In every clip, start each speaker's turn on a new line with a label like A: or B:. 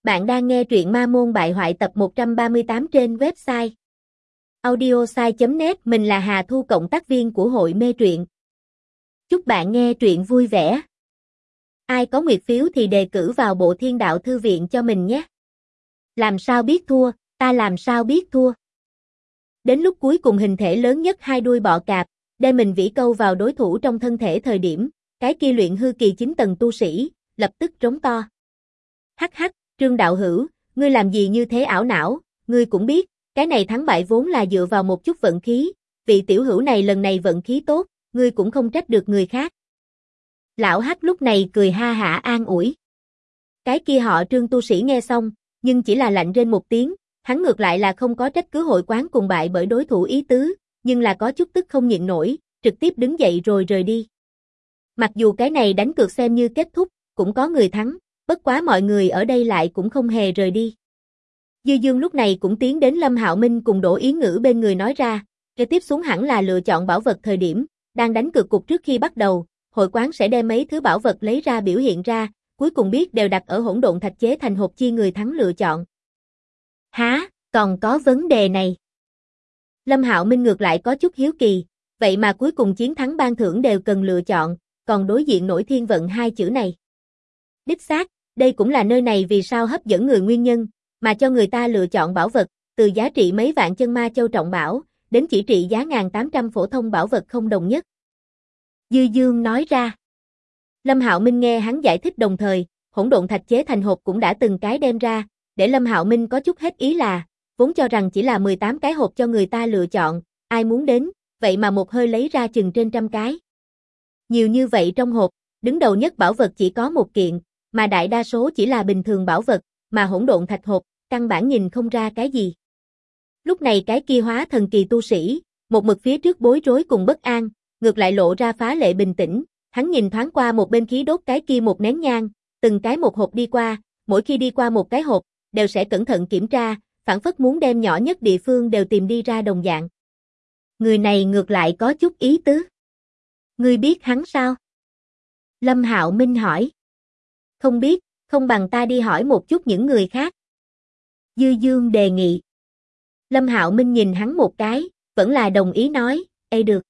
A: Bạn đang nghe truyện Ma Môn Bại Hoại tập 138 trên website audiosai.net. Mình là Hà Thu, cộng tác viên của hội mê truyện. Chúc bạn nghe truyện vui vẻ. Ai có nguyệt phiếu thì đề cử vào bộ Thiên Đạo Thư Viện cho mình nhé. Làm sao biết thua, ta làm sao biết thua. Đến lúc cuối cùng hình thể lớn nhất hai đuôi bọ cạp, đem mình vĩ câu vào đối thủ trong thân thể thời điểm, cái kia luyện hư kỳ 9 tầng tu sĩ, lập tức rống to. Hắc hắc, Trương đạo hữu, ngươi làm gì như thế ảo não, ngươi cũng biết, cái này thắng bại vốn là dựa vào một chút vận khí, vị tiểu hữu này lần này vận khí tốt, ngươi cũng không trách được người khác. Lão Hắc lúc này cười ha hả an ủi. Cái kia họ Trương tu sĩ nghe xong, nhưng chỉ là lạnh rên một tiếng, hắn ngược lại là không có trách cứ hội quán cùng bại bởi đối thủ ý tứ, nhưng là có chút tức không nhịn nổi, trực tiếp đứng dậy rồi rời đi. Mặc dù cái này đánh cược xem như kết thúc, cũng có người thắng, bất quá mọi người ở đây lại cũng không hề rời đi. Dư Dương lúc này cũng tiến đến Lâm Hạo Minh cùng Đỗ Yến Ngữ bên người nói ra, kế tiếp xuống hẳn là lựa chọn bảo vật thời điểm, đang đánh cược cục trước khi bắt đầu, hội quán sẽ đem mấy thứ bảo vật lấy ra biểu hiện ra, cuối cùng biết đều đặt ở hỗn độn thạch chế thành hộp chi người thắng lựa chọn. Hả, còn có vấn đề này. Lâm Hạo Minh ngược lại có chút hiếu kỳ, vậy mà cuối cùng chiến thắng ban thưởng đều cần lựa chọn, còn đối diện nổi thiên vận hai chữ này. Đích xác, đây cũng là nơi này vì sao hấp dẫn người nguyên nhân, mà cho người ta lựa chọn bảo vật, từ giá trị mấy vạn chân ma châu trọng bảo, đến chỉ trị giá 1.800 phổ thông bảo vật không đồng nhất. Dư Dương nói ra. Lâm Hạo Minh nghe hắn giải thích đồng thời, hỗn độn thạch chế thành hộp cũng đã từng cái đem ra, để Lâm Hạo Minh có chút hết ý là, vốn cho rằng chỉ là 18 cái hộp cho người ta lựa chọn, ai muốn đến, vậy mà một hơi lấy ra chừng trên 100 cái. Nhiều như vậy trong hộp, đứng đầu nhất bảo vật chỉ có một kiện, mà đại đa số chỉ là bình thường bảo vật, mà hỗn độn thạch hộp, căn bản nhìn không ra cái gì. Lúc này cái kia hóa thần kỳ tu sĩ, một mực phía trước bối rối cùng bất an, ngược lại lộ ra phá lệ bình tĩnh, hắn nhìn thoáng qua một bên khí đốt cái kia một nén nhang, từng cái một hộp đi qua, mỗi khi đi qua một cái hộp, đều sẽ cẩn thận kiểm tra, phảng phất muốn đem nhỏ nhất địa phương đều tìm đi ra đồng dạng. Người này ngược lại có chút ý tứ. Ngươi biết hắn sao? Lâm Hạo Minh hỏi. Không biết, không bằng ta đi hỏi một chút những người khác. Dư Dương đề nghị. Lâm Hạo Minh nhìn hắn một cái, vẫn là đồng ý nói, ê được.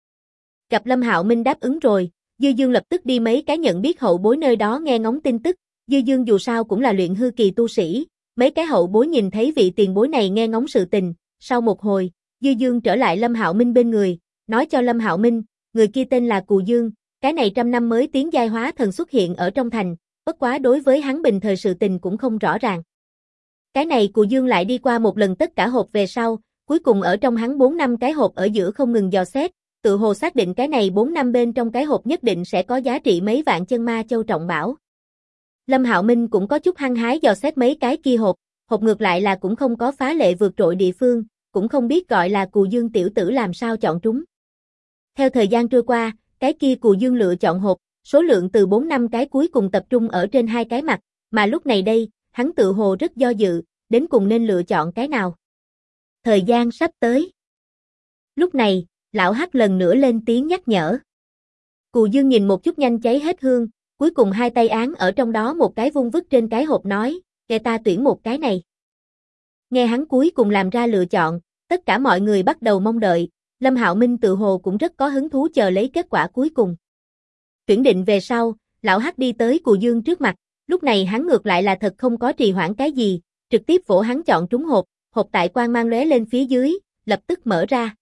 A: Gặp Lâm Hạo Minh đáp ứng rồi, Dư Dương lập tức đi mấy cái nhận biết hậu bối nơi đó nghe ngóng tin tức, Dư Dương dù sao cũng là luyện hư kỳ tu sĩ, mấy cái hậu bối nhìn thấy vị tiền bối này nghe ngóng sự tình, sau một hồi, Dư Dương trở lại Lâm Hạo Minh bên người, nói cho Lâm Hạo Minh, người kia tên là Cù Dương, cái này 100 năm mới tiến giai hóa thần xuất hiện ở trong thành, bất quá đối với hắn bình thời sự tình cũng không rõ ràng. Cái này Cù Dương lại đi qua một lần tất cả hộp về sau, cuối cùng ở trong hắn 4 năm cái hộp ở giữa không ngừng dò xét, tự hồ xác định cái này 4 năm bên trong cái hộp nhất định sẽ có giá trị mấy vạn chân ma châu trọng bảo. Lâm Hạo Minh cũng có chút hăng hái dò xét mấy cái kia hộp ngược lại là cũng không có phá lệ vượt trội địa phương, cũng không biết gọi là Cù Dương tiểu tử làm sao chọn trúng. Theo thời gian trôi qua, cái kia Cù Dương lựa chọn hộp, số lượng từ 4 năm cái cuối cùng tập trung ở trên hai cái mặt, mà lúc này đây, hắn tự hồ rất do dự, đến cùng nên lựa chọn cái nào. Thời gian sắp tới. Lúc này, lão Hắc lần nữa lên tiếng nhắc nhở. Cù Dương nhìn một chút nhanh cháy hết hương, cuối cùng hai tay án ở trong đó một cái vung vứt trên cái hộp nói, để ta tuyển một cái này. Nghe hắn cuối cùng làm ra lựa chọn, tất cả mọi người bắt đầu mong đợi, Lâm Hạo Minh tự hồ cũng rất có hứng thú chờ lấy kết quả cuối cùng. Tuyển định về sau, lão Hắc đi tới Cù Dương trước mặt, lúc này hắn ngược lại là thật không có trì hoãn cái gì, trực tiếp vỗ hắn chọn trúng hộp tại quang mang lóe lên phía dưới, lập tức mở ra.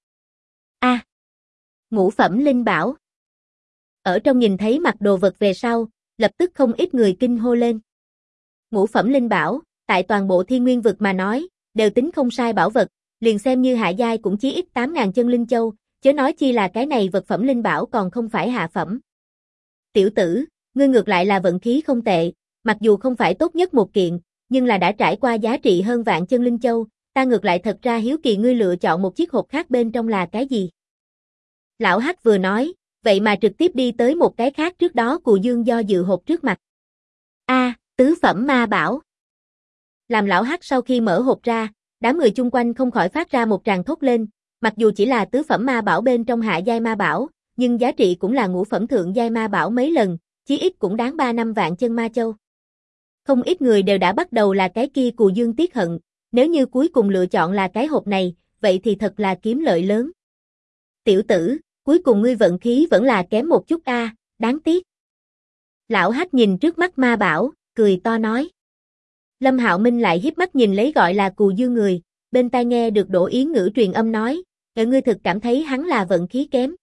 A: Ngũ phẩm linh bảo. Ở trong nhìn thấy mặt đồ vật về sau, lập tức không ít người kinh hô lên. Ngũ phẩm linh bảo, tại toàn bộ Thiên Nguyên vực mà nói, đều tính không sai bảo vật, liền xem như hạ giai cũng chí ít 8.000 chân linh châu, chớ nói chi là cái này vật phẩm linh bảo còn không phải hạ phẩm. Tiểu tử, ngươi ngược lại là vận khí không tệ, mặc dù không phải tốt nhất một kiện, nhưng là đã trải qua giá trị hơn vạn chân linh châu, ta ngược lại thật ra hiếu kỳ ngươi lựa chọn một chiếc hộp khác bên trong là cái gì. Lão Hắc vừa nói, vậy mà trực tiếp đi tới một cái khác trước đó Cù Dương do dự hộp trước mặt. Tứ phẩm ma bảo. Làm lão Hắc sau khi mở hộp ra, đám người chung quanh không khỏi phát ra một tràng thốt lên, mặc dù chỉ là tứ phẩm ma bảo bên trong hạ giai ma bảo, nhưng giá trị cũng là ngũ phẩm thượng giai ma bảo mấy lần, chí ít cũng đáng 3 năm vạn chân ma châu. Không ít người đều đã bắt đầu là cái kia Cù Dương tiếc hận, nếu như cuối cùng lựa chọn là cái hộp này, vậy thì thật là kiếm lợi lớn. Tiểu tử, cuối cùng ngươi vận khí vẫn là kém một chút a, đáng tiếc. Lão Hách nhìn trước mắt ma bảo, cười to nói. Lâm Hạo Minh lại hiếp mắt nhìn lấy gọi là Cù Dương người, bên tai nghe được Đỗ Yến Ngữ truyền âm nói, ngươi thực cảm thấy hắn là vận khí kém.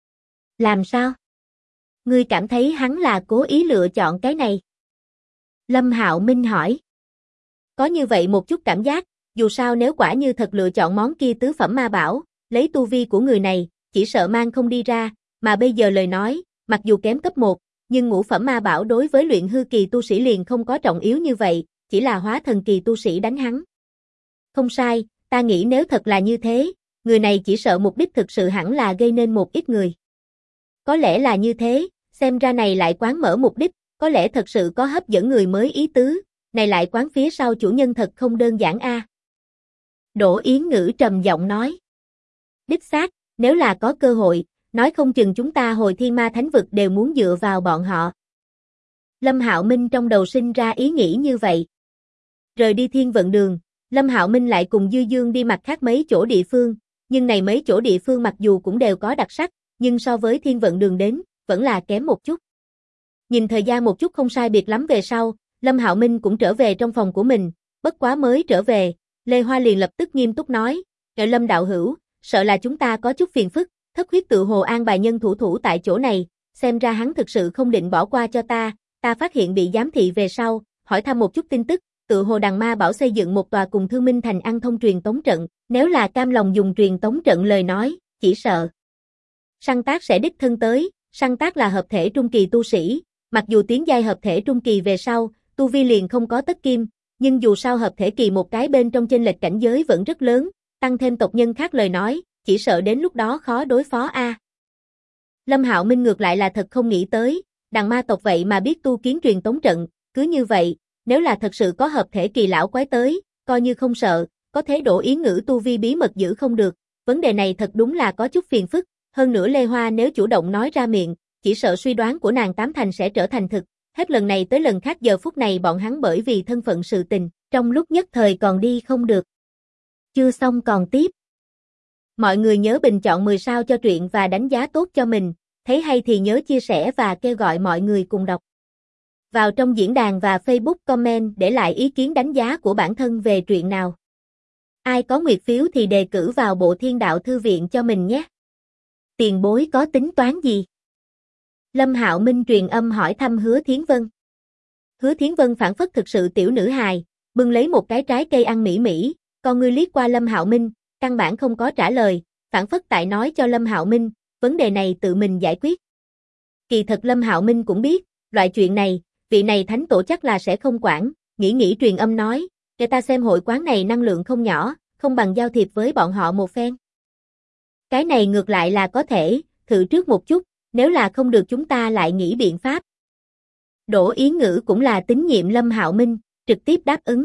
A: Làm sao? Ngươi cảm thấy hắn là cố ý lựa chọn cái này? Lâm Hạo Minh hỏi. Có như vậy một chút cảm giác, dù sao nếu quả như thật lựa chọn món kia tứ phẩm ma bảo, lấy tu vi của người này, chỉ sợ mang không đi ra, mà bây giờ lời nói, mặc dù kém cấp 1, nhưng ngũ phẩm ma bảo đối với luyện hư kỳ tu sĩ liền không có trọng yếu như vậy, chỉ là hóa thần kỳ tu sĩ đánh hắn. Không sai, ta nghĩ nếu thật là như thế, người này chỉ sợ mục đích thực sự hẳn là gây nên một ít người. Có lẽ là như thế, xem ra này lại quán mở mục đích, có lẽ thật sự có hấp dẫn người mới ý tứ, này lại quán phía sau chủ nhân thật không đơn giản a. Đỗ Yến Ngữ trầm giọng nói. Đích xác, nếu là có cơ hội, nói không chừng chúng ta hồi Thiên Ma Thánh Vực đều muốn dựa vào bọn họ. Lâm Hạo Minh trong đầu sinh ra ý nghĩ như vậy. Rời đi Thiên Vận Đường, Lâm Hạo Minh lại cùng Dư Dương đi mặt khác mấy chỗ địa phương, nhưng này mấy chỗ địa phương mặc dù cũng đều có đặc sắc, nhưng so với Thiên Vận Đường đến, vẫn là kém một chút. Nhìn thời gian một chút không sai biệt lắm về sau, Lâm Hạo Minh cũng trở về trong phòng của mình, bất quá mới trở về, Lê Hoa liền lập tức nghiêm túc nói, Lâm đạo hữu, sợ là chúng ta có chút phiền phức, Thất Huyết tự hồ an bài nhân thủ tại chỗ này, xem ra hắn thực sự không định bỏ qua cho ta phát hiện bị giám thị về sau, hỏi thăm một chút tin tức, tự hồ Đằng Ma bảo xây dựng một tòa cùng Thương Minh Thành ăn thông truyền tống trận, nếu là cam lòng dùng truyền tống trận lời nói, chỉ sợ Săn Tác sẽ đích thân tới, Săn Tác là hợp thể trung kỳ tu sĩ, mặc dù tiến giai hợp thể trung kỳ về sau, tu vi liền không có tất kim, nhưng dù sao hợp thể kỳ một cái bên trong chênh lệch cảnh giới vẫn rất lớn, tăng thêm tộc nhân khác lời nói, chỉ sợ đến lúc đó khó đối phó a. Lâm Hạo Minh ngược lại là thật không nghĩ tới, Đằng Ma tộc vậy mà biết tu kiến truyền tống trận, cứ như vậy, nếu là thật sự có hợp thể kỳ lão quái tới, coi như không sợ, có thế Đỗ Yến Ngữ tu vi bí mật giữ không được, vấn đề này thật đúng là có chút phiền phức, hơn nữa Lê Hoa nếu chủ động nói ra miệng, chỉ sợ suy đoán của nàng tám thành sẽ trở thành thực, hết lần này tới lần khác giờ phút này bọn hắn bởi vì thân phận sự tình, trong lúc nhất thời còn đi không được. Chưa xong còn tiếp. Mọi người nhớ bình chọn 10 sao cho truyện và đánh giá tốt cho mình, thấy hay thì nhớ chia sẻ và kêu gọi mọi người cùng đọc. Vào trong diễn đàn và Facebook comment để lại ý kiến đánh giá của bản thân về truyện nào. Ai có nguyệt phiếu thì đề cử vào Bộ Thiên Đạo Thư Viện cho mình nhé. Tiền bối có tính toán gì? Lâm Hạo Minh truyền âm hỏi thăm Hứa Thiến Vân. Hứa Thiến Vân phản phất thực sự tiểu nữ hài, bưng lấy một cái trái cây ăn mỹ mỹ, con ngươi liếc qua Lâm Hạo Minh, căn bản không có trả lời, phản phất tại nói cho Lâm Hạo Minh, vấn đề này tự mình giải quyết. Kỳ thật Lâm Hạo Minh cũng biết, loại chuyện này, vị này thánh tổ chắc là sẽ không quản, nghĩ truyền âm nói, để ta xem hội quán này năng lượng không nhỏ, không bằng giao thiệp với bọn họ một phen. Cái này ngược lại là có thể, thử trước một chút, nếu là không được chúng ta lại nghĩ biện pháp. Đỗ Yến Ngữ cũng là tín nhiệm Lâm Hạo Minh, trực tiếp đáp ứng.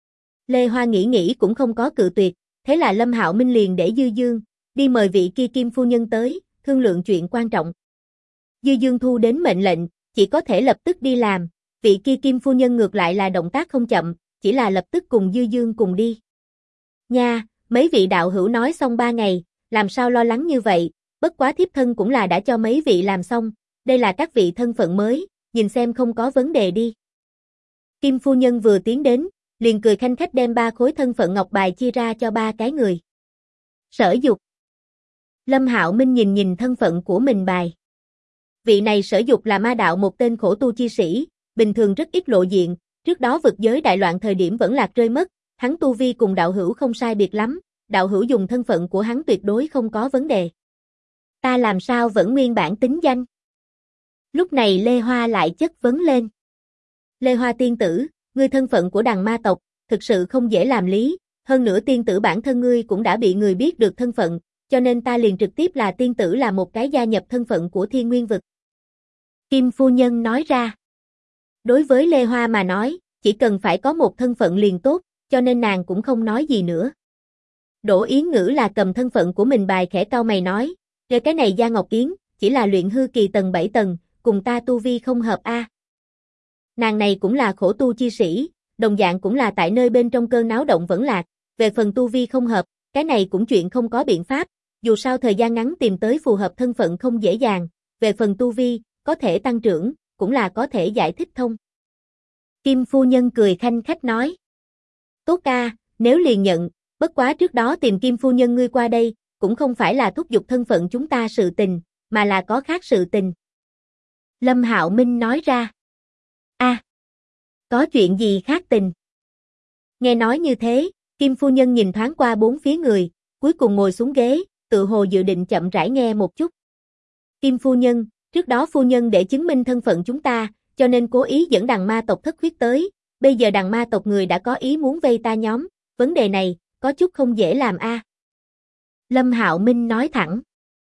A: Lê Hoa nghĩ cũng không có cự tuyệt, thế là Lâm Hạo Minh liền để Dư Dương đi mời vị kia Kim phu nhân tới, thương lượng chuyện quan trọng. Dư Dương thu đến mệnh lệnh, chỉ có thể lập tức đi làm, vị kia Kim phu nhân ngược lại là động tác không chậm, chỉ là lập tức cùng Dư Dương cùng đi. Nha, mấy vị đạo hữu nói xong 3 ngày, làm sao lo lắng như vậy, bất quá thiếp thân cũng là đã cho mấy vị làm xong, đây là các vị thân phận mới, nhìn xem không có vấn đề đi. Kim phu nhân vừa tiến đến, liền cười khanh khách đem 3 khối thân phận ngọc bài chia ra cho 3 cái người. Sở Dục. Lâm Hạo Minh nhìn thân phận của mình bài. Vị này Sở Dục là ma đạo một tên khổ tu chi sĩ, bình thường rất ít lộ diện, trước đó vực giới đại loạn thời điểm vẫn lạc rơi mất, hắn tu vi cùng đạo hữu không sai biệt lắm, đạo hữu dùng thân phận của hắn tuyệt đối không có vấn đề. Ta làm sao vẫn nguyên bản tính danh? Lúc này Lê Hoa lại chất vấn lên. Lê Hoa tiên tử, ngươi thân phận của Đằng Ma tộc, thực sự không dễ làm lý, hơn nữa tiên tử bản thân ngươi cũng đã bị người biết được thân phận, cho nên ta liền trực tiếp là tiên tử là một cái gia nhập thân phận của Thiên Nguyên vực. Kim phu nhân nói ra. Đối với Lê Hoa mà nói, chỉ cần phải có một thân phận liền tốt, cho nên nàng cũng không nói gì nữa. Đỗ Yến Ngữ là cầm thân phận của mình bài khẽ cau mày nói, cái này Gia Ngọc Yến, chỉ là luyện hư kỳ tầng 7 tầng, cùng ta tu vi không hợp a. Nàng này cũng là khổ tu chi sĩ, đồng dạng cũng là tại nơi bên trong cơn náo động vẫn lạc, về phần tu vi không hợp, cái này cũng chuyện không có biện pháp, dù sao thời gian ngắn tìm tới phù hợp thân phận không dễ dàng, về phần tu vi, có thể tăng trưởng, cũng là có thể giải thích thông. Kim phu nhân cười khanh khách nói. Tốt ca, nếu liền nhận, bất quá trước đó tìm Kim phu nhân ngươi qua đây, cũng không phải là thúc giục thân phận chúng ta sự tình, mà là có khác sự tình. Lâm Hạo Minh nói ra. Có chuyện gì khác tình? Nghe nói như thế, Kim phu nhân nhìn thoáng qua bốn phía người, cuối cùng ngồi xuống ghế, tự hồ dự định chậm rãi nghe một chút. Kim phu nhân, trước đó phu nhân để chứng minh thân phận chúng ta, cho nên cố ý dẫn đằng ma tộc Thất Huyết tới, bây giờ đằng ma tộc người đã có ý muốn vây ta nhóm, vấn đề này, có chút không dễ làm a. Lâm Hạo Minh nói thẳng.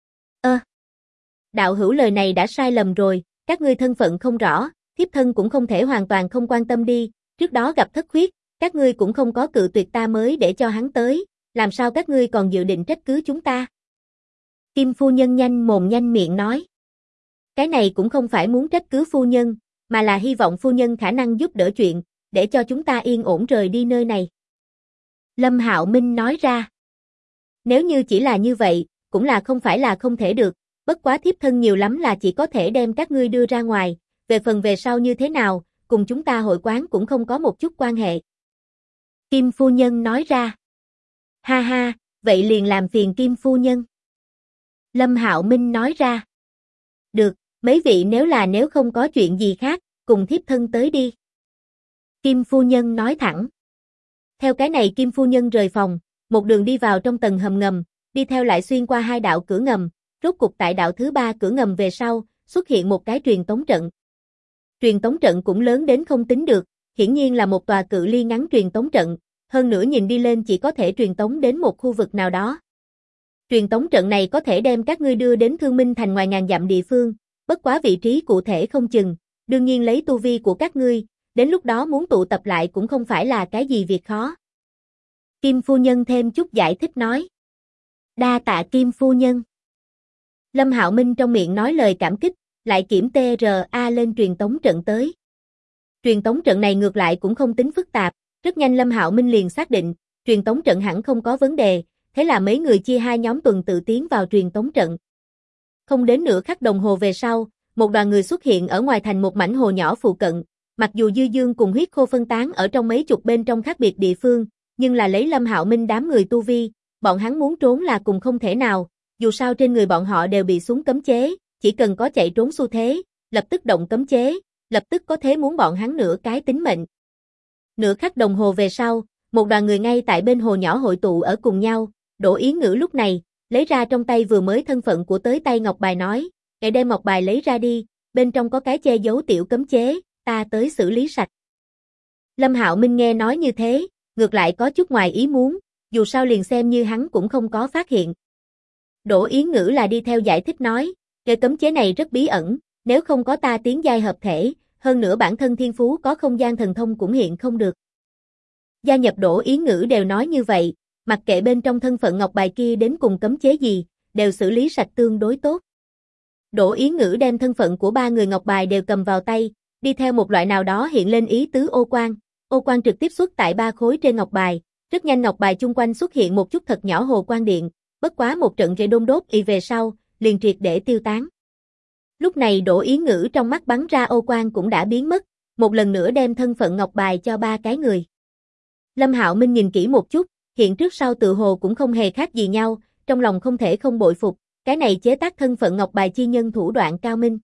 A: Đạo hữu lời này đã sai lầm rồi, các ngươi thân phận không rõ, thiếp thân cũng không thể hoàn toàn không quan tâm đi, trước đó gặp Thất Huyết, các ngươi cũng không có cự tuyệt ta mới để cho hắn tới, làm sao các ngươi còn dự định trách cứ chúng ta? Kim phu nhân nhanh mồm nhanh miệng nói. Cái này cũng không phải muốn trách cứ phu nhân, mà là hy vọng phu nhân khả năng giúp đỡ chuyện, để cho chúng ta yên ổn rời đi nơi này. Lâm Hạo Minh nói ra. Nếu như chỉ là như vậy, cũng là không phải là không thể được, bất quá thiếp thân nhiều lắm là chỉ có thể đem các ngươi đưa ra ngoài, về phần về sau như thế nào, cùng chúng ta hội quán cũng không có một chút quan hệ. Kim phu nhân nói ra. Ha ha, vậy liền làm phiền Kim phu nhân. Lâm Hạo Minh nói ra. Được, mấy vị nếu không có chuyện gì khác, cùng thiếp thân tới đi. Kim phu nhân nói thẳng. Theo cái này Kim phu nhân rời phòng, một đường đi vào trong tầng hầm ngầm, đi theo lại xuyên qua hai đạo cửa ngầm, rốt cục tại đạo thứ ba cửa ngầm về sau, xuất hiện một cái truyền tống trận. Truyền tống trận cũng lớn đến không tính được, hiển nhiên là một tòa cự ly ngắn truyền tống trận, hơn nữa nhìn đi lên chỉ có thể truyền tống đến một khu vực nào đó. Truyền tống trận này có thể đem các ngươi đưa đến Thương Minh Thành ngoài ngàn dặm địa phương, bất quá vị trí cụ thể không chừng, đương nhiên lấy tu vi của các ngươi, đến lúc đó muốn tụ tập lại cũng không phải là cái gì việc khó. Kim phu nhân thêm chút giải thích nói. Đa tạ Kim phu nhân. Lâm Hạo Minh trong miệng nói lời cảm kích, lại kiểm TRA lên truyền tống trận tới. Truyền tống trận này ngược lại cũng không tính phức tạp, rất nhanh Lâm Hạo Minh liền xác định, truyền tống trận hẳn không có vấn đề, thế là mấy người chia hai nhóm tuần tự tiến vào truyền tống trận. Không đến nửa khắc đồng hồ về sau, một đoàn người xuất hiện ở ngoài thành một mảnh hồ nhỏ phụ cận, mặc dù dư dương cùng huyết khô phân tán ở trong mấy chục bên trong khác biệt địa phương, nhưng là lấy Lâm Hạo Minh đám người tu vi, bọn hắn muốn trốn là cùng không thể nào, dù sao trên người bọn họ đều bị xuống cấm chế, chỉ cần có chạy trốn xu thế, lập tức động cấm chế, lập tức có thế muốn bọn hắn nửa cái tính mệnh. Nửa khắc đồng hồ về sau, một đoàn người ngay tại bên hồ nhỏ hội tụ ở cùng nhau, Đỗ Yến Ngữ lúc này, lấy ra trong tay vừa mới thân phận của tới tay ngọc bài nói, "Ngài đem ngọc bài lấy ra đi, bên trong có cái che giấu tiểu cấm chế, ta tới xử lý sạch." Lâm Hạo Minh nghe nói như thế, ngược lại có chút ngoài ý muốn, dù sao liền xem như hắn cũng không có phát hiện. Đỗ Yến Ngữ là đi theo giải thích nói, "Cái cấm chế này rất bí ẩn, nếu không có ta tiến giai hợp thể, hơn nữa bản thân thiên phú có không gian thần thông cũng hiện không được." Gia nhập Đỗ Yến Ngữ đều nói như vậy, mặc kệ bên trong thân phận ngọc bài kia đến cùng cấm chế gì, đều xử lý sạch tương đối tốt. Đỗ Yến Ngữ đem thân phận của ba người ngọc bài đều cầm vào tay, đi theo một loại nào đó hiện lên ý tứ ô quang trực tiếp xuất tại ba khối trên ngọc bài, rất nhanh ngọc bài chung quanh xuất hiện một chút thật nhỏ hồ quang điện, bất quá một trận rễ đôn đốt y về sau, liền triệt để tiêu tán. Lúc này Đỗ Yến Ngữ trong mắt bắn ra ô quang cũng đã biến mất, một lần nữa đem thân phận ngọc bài cho ba cái người. Lâm Hạo Minh nhìn kỹ một chút, hiện trước sau tự hồ cũng không hề khác gì nhau, trong lòng không thể không bội phục, cái này chế tác thân phận ngọc bài chi nhân thủ đoạn cao minh.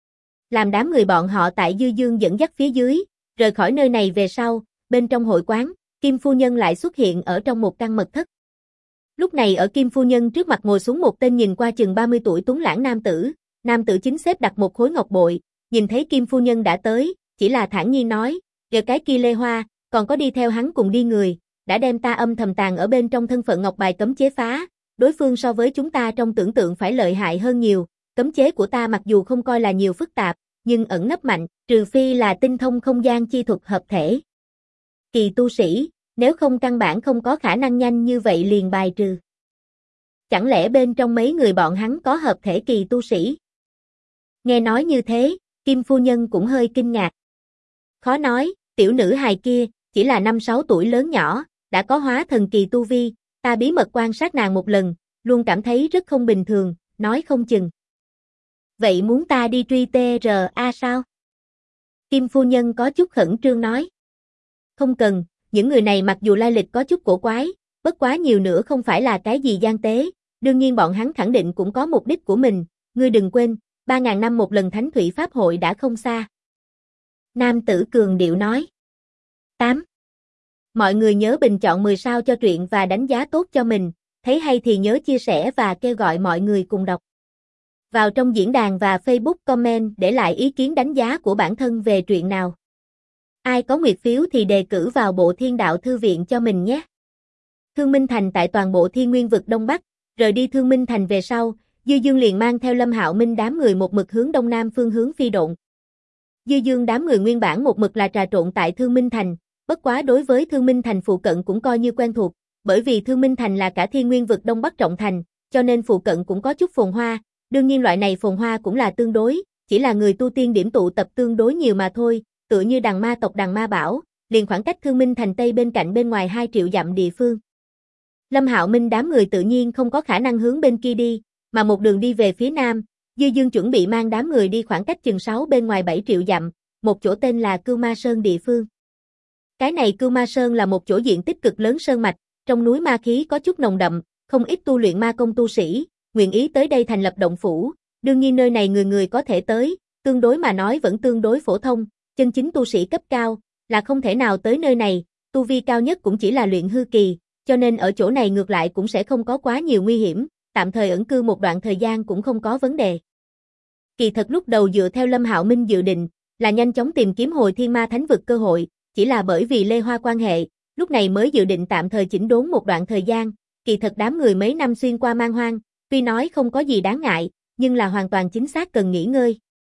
A: Làm đám người bọn họ tại Dư Dương dẫn dắt phía dưới, rời khỏi nơi này về sau, bên trong hội quán, Kim phu nhân lại xuất hiện ở trong một căn mật thất. Lúc này ở Kim phu nhân trước mặt ngồi xuống một tên nhìn qua chừng 30 tuổi tuấn lãng nam tử chính xếp đặt một khối ngọc bội, nhìn thấy Kim phu nhân đã tới, chỉ là thản nhiên nói, "Giờ cái kia Lê Hoa, còn có đi theo hắn cùng đi người, đã đem ta âm thầm tàng ở bên trong thân phận ngọc bài cấm chế phá, đối phương so với chúng ta trong tưởng tượng phải lợi hại hơn nhiều, cấm chế của ta mặc dù không coi là nhiều phức tạp, nhưng ẩn nấp mạnh, trừ phi là tinh thông không gian chi thuật hợp thể kỳ tu sĩ, nếu không căn bản không có khả năng nhanh như vậy liền bài trừ." Chẳng lẽ bên trong mấy người bọn hắn có hợp thể kỳ tu sĩ? Nghe nói như thế, Kim phu nhân cũng hơi kinh ngạc. Khó nói, tiểu nữ hài kia, chỉ là 5-6 tuổi lớn nhỏ, đã có hóa thần kỳ tu vi, ta bí mật quan sát nàng một lần, luôn cảm thấy rất không bình thường, nói không chừng. Vậy muốn ta đi truy TRA sao? Kim phu nhân có chút khẩn trương nói. Không cần, những người này mặc dù lai lịch có chút cổ quái, bất quá nhiều nữa không phải là cái gì gian tế, đương nhiên bọn hắn khẳng định cũng có mục đích của mình, ngươi đừng quên, 3.000 năm một lần Thánh Thủy Pháp hội đã không xa. Nam tử cường điệu nói. 8. Mọi người nhớ bình chọn 10 sao cho truyện và đánh giá tốt cho mình, thấy hay thì nhớ chia sẻ và kêu gọi mọi người cùng đọc. Vào trong diễn đàn và Facebook comment để lại ý kiến đánh giá của bản thân về truyện nào. Ai có nguyệt phiếu thì đề cử vào Bộ Thiên Đạo Thư viện cho mình nhé. Thương Minh Thành tại toàn bộ Thiên Nguyên vực Đông Bắc, rời đi Thương Minh Thành về sau, Dư Dương liền mang theo Lâm Hạo Minh đám người một mực hướng đông nam phương hướng phi độn. Dư Dương đám người nguyên bản một mực là trà trộn tại Thương Minh Thành, bất quá đối với Thương Minh Thành phụ cận cũng coi như quen thuộc, bởi vì Thương Minh Thành là cả Thiên Nguyên vực Đông Bắc trọng thành, cho nên phụ cận cũng có chút phồn hoa, đương nhiên loại này phồn hoa cũng là tương đối, chỉ là người tu tiên điểm tụ tập tương đối nhiều mà thôi, tựa như Đằng Ma tộc Đằng Ma Bảo, liền khoảng cách Thương Minh Thành Tây bên cạnh bên ngoài 2 triệu dặm địa phương. Lâm Hạo Minh đám người tự nhiên không có khả năng hướng bên kia đi, mà một đường đi về phía nam, Dư Dương chuẩn bị mang đám người đi khoảng cách chừng 6 bên ngoài 7 triệu dặm, một chỗ tên là Cưu Ma Sơn địa phương. Cái này Cưu Ma Sơn là một chỗ diện tích cực lớn sơn mạch, trong núi ma khí có chút nồng đậm, không ít tu luyện ma công tu sĩ, nguyện ý tới đây thành lập động phủ, đương nhiên nơi này người người có thể tới, tương đối mà nói vẫn tương đối phổ thông, chân chính tu sĩ cấp cao, là không thể nào tới nơi này, tu vi cao nhất cũng chỉ là luyện hư kỳ, cho nên ở chỗ này ngược lại cũng sẽ không có quá nhiều nguy hiểm, tạm thời ẩn cư một đoạn thời gian cũng không có vấn đề. Kỳ thật lúc đầu dựa theo Lâm Hạo Minh dự định, là nhanh chóng tìm kiếm hồi Thiên Ma Thánh vực cơ hội, chỉ là bởi vì Lê Hoa quan hệ, lúc này mới dự định tạm thời chỉnh đốn một đoạn thời gian, kỳ thật đám người mấy năm xuyên qua man hoang, tuy nói không có gì đáng ngại, nhưng là hoàn toàn chính xác cần nghỉ ngơi.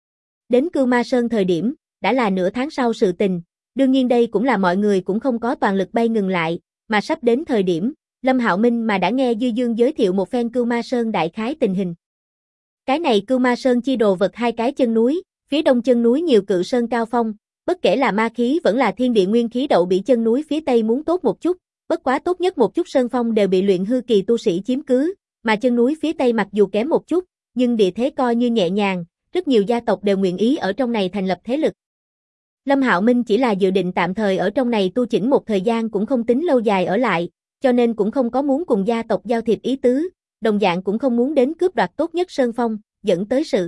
A: Đến Cưu Ma Sơn thời điểm, đã là nửa tháng sau sự tình, đương nhiên đây cũng là mọi người cũng không có toàn lực bay ngừng lại, mà sắp đến thời điểm, Lâm Hạo Minh mà đã nghe Dư Dương giới thiệu một phen Cưu Ma Sơn đại khái tình hình. Cái này Cưu Ma Sơn chi đồ vật 2 cái chân núi, phía đông chân núi nhiều cự sơn cao phong, bất kể là ma khí vẫn là thiên địa nguyên khí đậu bị chân núi phía tây muốn tốt một chút, bất quá tốt nhất một chút sơn phong đều bị luyện hư kỳ tu sĩ chiếm cứ, mà chân núi phía tây mặc dù kém một chút, nhưng địa thế coi như nhẹ nhàng, rất nhiều gia tộc đều nguyện ý ở trong này thành lập thế lực. Lâm Hạo Minh chỉ là dự định tạm thời ở trong này tu chỉnh một thời gian cũng không tính lâu dài ở lại, cho nên cũng không có muốn cùng gia tộc giao thiệp ý tứ, đồng dạng cũng không muốn đến cướp đoạt tốt nhất sơn phong, dẫn tới sự.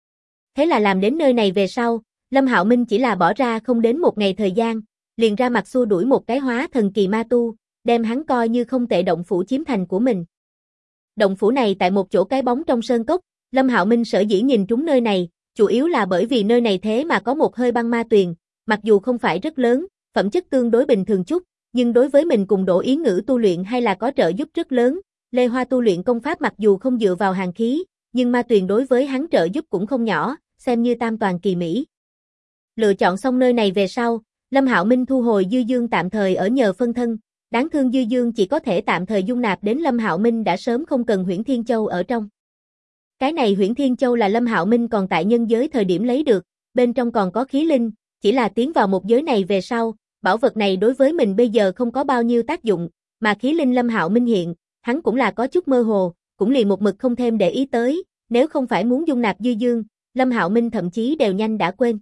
A: Thế là làm đến nơi này về sau, Lâm Hạo Minh chỉ là bỏ ra không đến một ngày thời gian, liền ra mặt xua đuổi một cái hóa thần kỳ ma tu, đem hắn coi như không tệ động phủ chiếm thành của mình. Động phủ này tại một chỗ cái bóng trong sơn cốc, Lâm Hạo Minh sở dĩ nhìn trúng nơi này, chủ yếu là bởi vì nơi này thế mà có một hơi băng ma tuyền, mặc dù không phải rất lớn, phẩm chất tương đối bình thường chút, nhưng đối với mình cùng Đỗ Yến Ngữ tu luyện hay là có trợ giúp rất lớn. Lê Hoa tu luyện công pháp mặc dù không dựa vào hàn khí, nhưng ma tuyền đối với hắn trợ giúp cũng không nhỏ, xem như tam toàn kỳ mỹ. Lựa chọn xong nơi này về sau, Lâm Hạo Minh thu hồi Dư Dương tạm thời ở nhờ phân thân, đáng thương Dư Dương chỉ có thể tạm thời dung nạp đến Lâm Hạo Minh đã sớm không cần Huyễn Thiên Châu ở trong. Cái này Huyễn Thiên Châu là Lâm Hạo Minh còn tại nhân giới thời điểm lấy được, bên trong còn có khí linh, chỉ là tiến vào một giới này về sau, bảo vật này đối với mình bây giờ không có bao nhiêu tác dụng, mà khí linh Lâm Hạo Minh hiện, hắn cũng là có chút mơ hồ, cũng liền một mực không thêm để ý tới, nếu không phải muốn dung nạp Dư Dương, Lâm Hạo Minh thậm chí đều nhanh đã quên.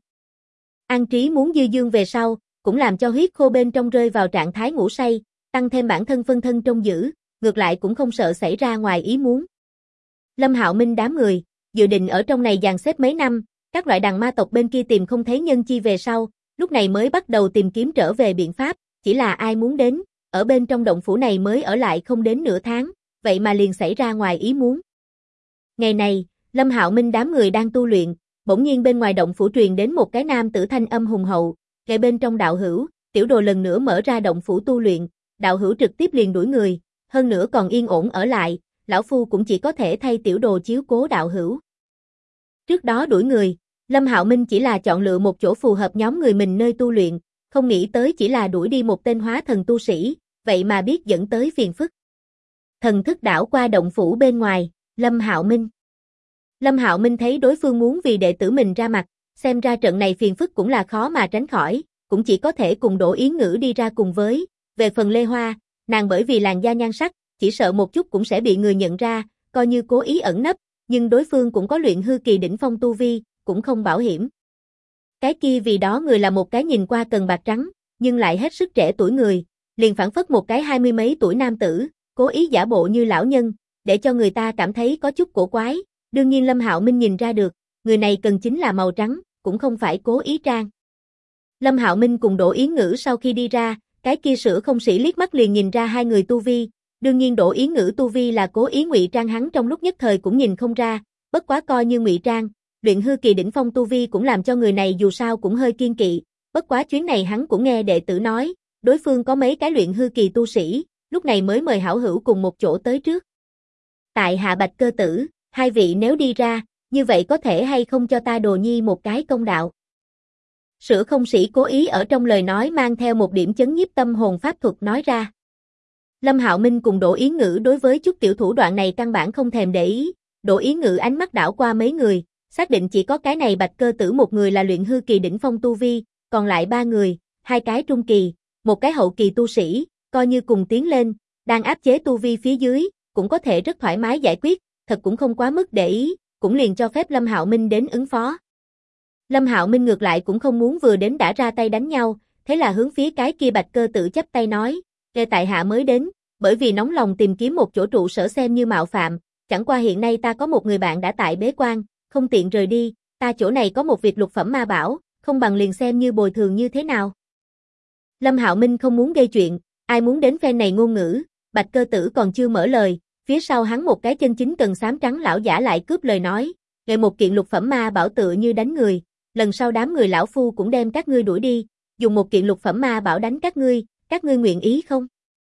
A: An Trí muốn Dư Dương về sau, cũng làm cho huyết khô bên trong rơi vào trạng thái ngủ say, tăng thêm bản thân phân thân trông giữ, ngược lại cũng không sợ xảy ra ngoài ý muốn. Lâm Hạo Minh đám người, dự định ở trong này dàn xếp mấy năm, các loại đằng ma tộc bên kia tìm không thấy nhân chi về sau, lúc này mới bắt đầu tìm kiếm trở về biện pháp, chỉ là ai muốn đến, ở bên trong động phủ này mới ở lại không đến nửa tháng, vậy mà liền xảy ra ngoài ý muốn. Ngày này, Lâm Hạo Minh đám người đang tu luyện, bỗng nhiên bên ngoài động phủ truyền đến một cái nam tử thanh âm hùng hậu, ngay bên trong đạo hữu, tiểu đồ lần nữa mở ra động phủ tu luyện, đạo hữu trực tiếp liền đuổi người, hơn nữa còn yên ổn ở lại, lão phu cũng chỉ có thể thay tiểu đồ chiếu cố đạo hữu. Trước đó đuổi người, Lâm Hạo Minh chỉ là chọn lựa một chỗ phù hợp nhóm người mình nơi tu luyện, không nghĩ tới chỉ là đuổi đi một tên hóa thần tu sĩ, vậy mà biết dẫn tới phiền phức. Thần thức đảo qua động phủ bên ngoài, Lâm Hạo Minh thấy đối phương muốn vì đệ tử mình ra mặt, xem ra trận này phiền phức cũng là khó mà tránh khỏi, cũng chỉ có thể cùng Đỗ Yến Ngữ đi ra cùng với. Về phần Lê Hoa, nàng bởi vì làn da nhan sắc, chỉ sợ một chút cũng sẽ bị người nhận ra, coi như cố ý ẩn nấp, nhưng đối phương cũng có luyện hư kỳ đỉnh phong tu vi, cũng không bảo hiểm. Cái kia vì đó người là một cái nhìn qua cần bạc trắng, nhưng lại hết sức trẻ tuổi người, liền phảng phất một cái 20 mấy tuổi nam tử, cố ý giả bộ như lão nhân, để cho người ta cảm thấy có chút cổ quái. Đương nhiên Lâm Hạo Minh nhìn ra được, người này cần chính là màu trắng, cũng không phải cố ý trang. Lâm Hạo Minh cùng Đỗ Yến Ngữ sau khi đi ra, cái kia Sữa Không Sĩ liếc mắt liền nhìn ra hai người tu vi, đương nhiên Đỗ Yến Ngữ tu vi là cố ý ngụy trang, hắn trong lúc nhất thời cũng nhìn không ra, bất quá coi như ngụy trang, luyện hư kỳ đỉnh phong tu vi cũng làm cho người này dù sao cũng hơi kiên kỵ, bất quá chuyến này hắn cũng nghe đệ tử nói, đối phương có mấy cái luyện hư kỳ tu sĩ, lúc này mới mời hảo hữu cùng một chỗ tới trước. Tại hạ Bạch Cơ Tử, hai vị nếu đi ra, như vậy có thể hay không cho ta Đồ Nhi một cái công đạo? Sữa Không Sĩ cố ý ở trong lời nói mang theo một điểm chấn nhiếp tâm hồn pháp thuật nói ra. Lâm Hạo Minh cùng Đỗ Yến Ngữ đối với chút tiểu thủ đoạn này căn bản không thèm để ý, Đỗ Yến Ngữ ánh mắt đảo qua mấy người, xác định chỉ có cái này Bạch Cơ Tử một người là luyện hư kỳ đỉnh phong tu vi, còn lại ba người, hai cái trung kỳ, một cái hậu kỳ tu sĩ, coi như cùng tiến lên, đang áp chế tu vi phía dưới, cũng có thể rất thoải mái giải quyết, thật cũng không quá mức để ý, cũng liền cho phép Lâm Hạo Minh đến ứng phó. Lâm Hạo Minh ngược lại cũng không muốn vừa đến đã ra tay đánh nhau, thế là hướng phía cái kia Bạch Cơ Tử chắp tay nói, "Nghe tại hạ mới đến, bởi vì nóng lòng tìm kiếm một chỗ trụ sở xem như mạo phạm, chẳng qua hiện nay ta có một người bạn đã tại bế quan, không tiện rời đi, ta chỗ này có một việc lục phẩm ma bảo, không bằng liền xem như bồi thường như thế nào." Lâm Hạo Minh không muốn gây chuyện, ai muốn đến phen này ngôn ngữ, Bạch Cơ Tử còn chưa mở lời, phía sau hắn một cái chân chính cần xám trắng lão giả lại cướp lời nói, "Ngày một kiện lục phẩm ma bảo tựa như đánh người, lần sau đám người lão phu cũng đem các ngươi đuổi đi, dùng một kiện lục phẩm ma bảo đánh các ngươi nguyện ý không?"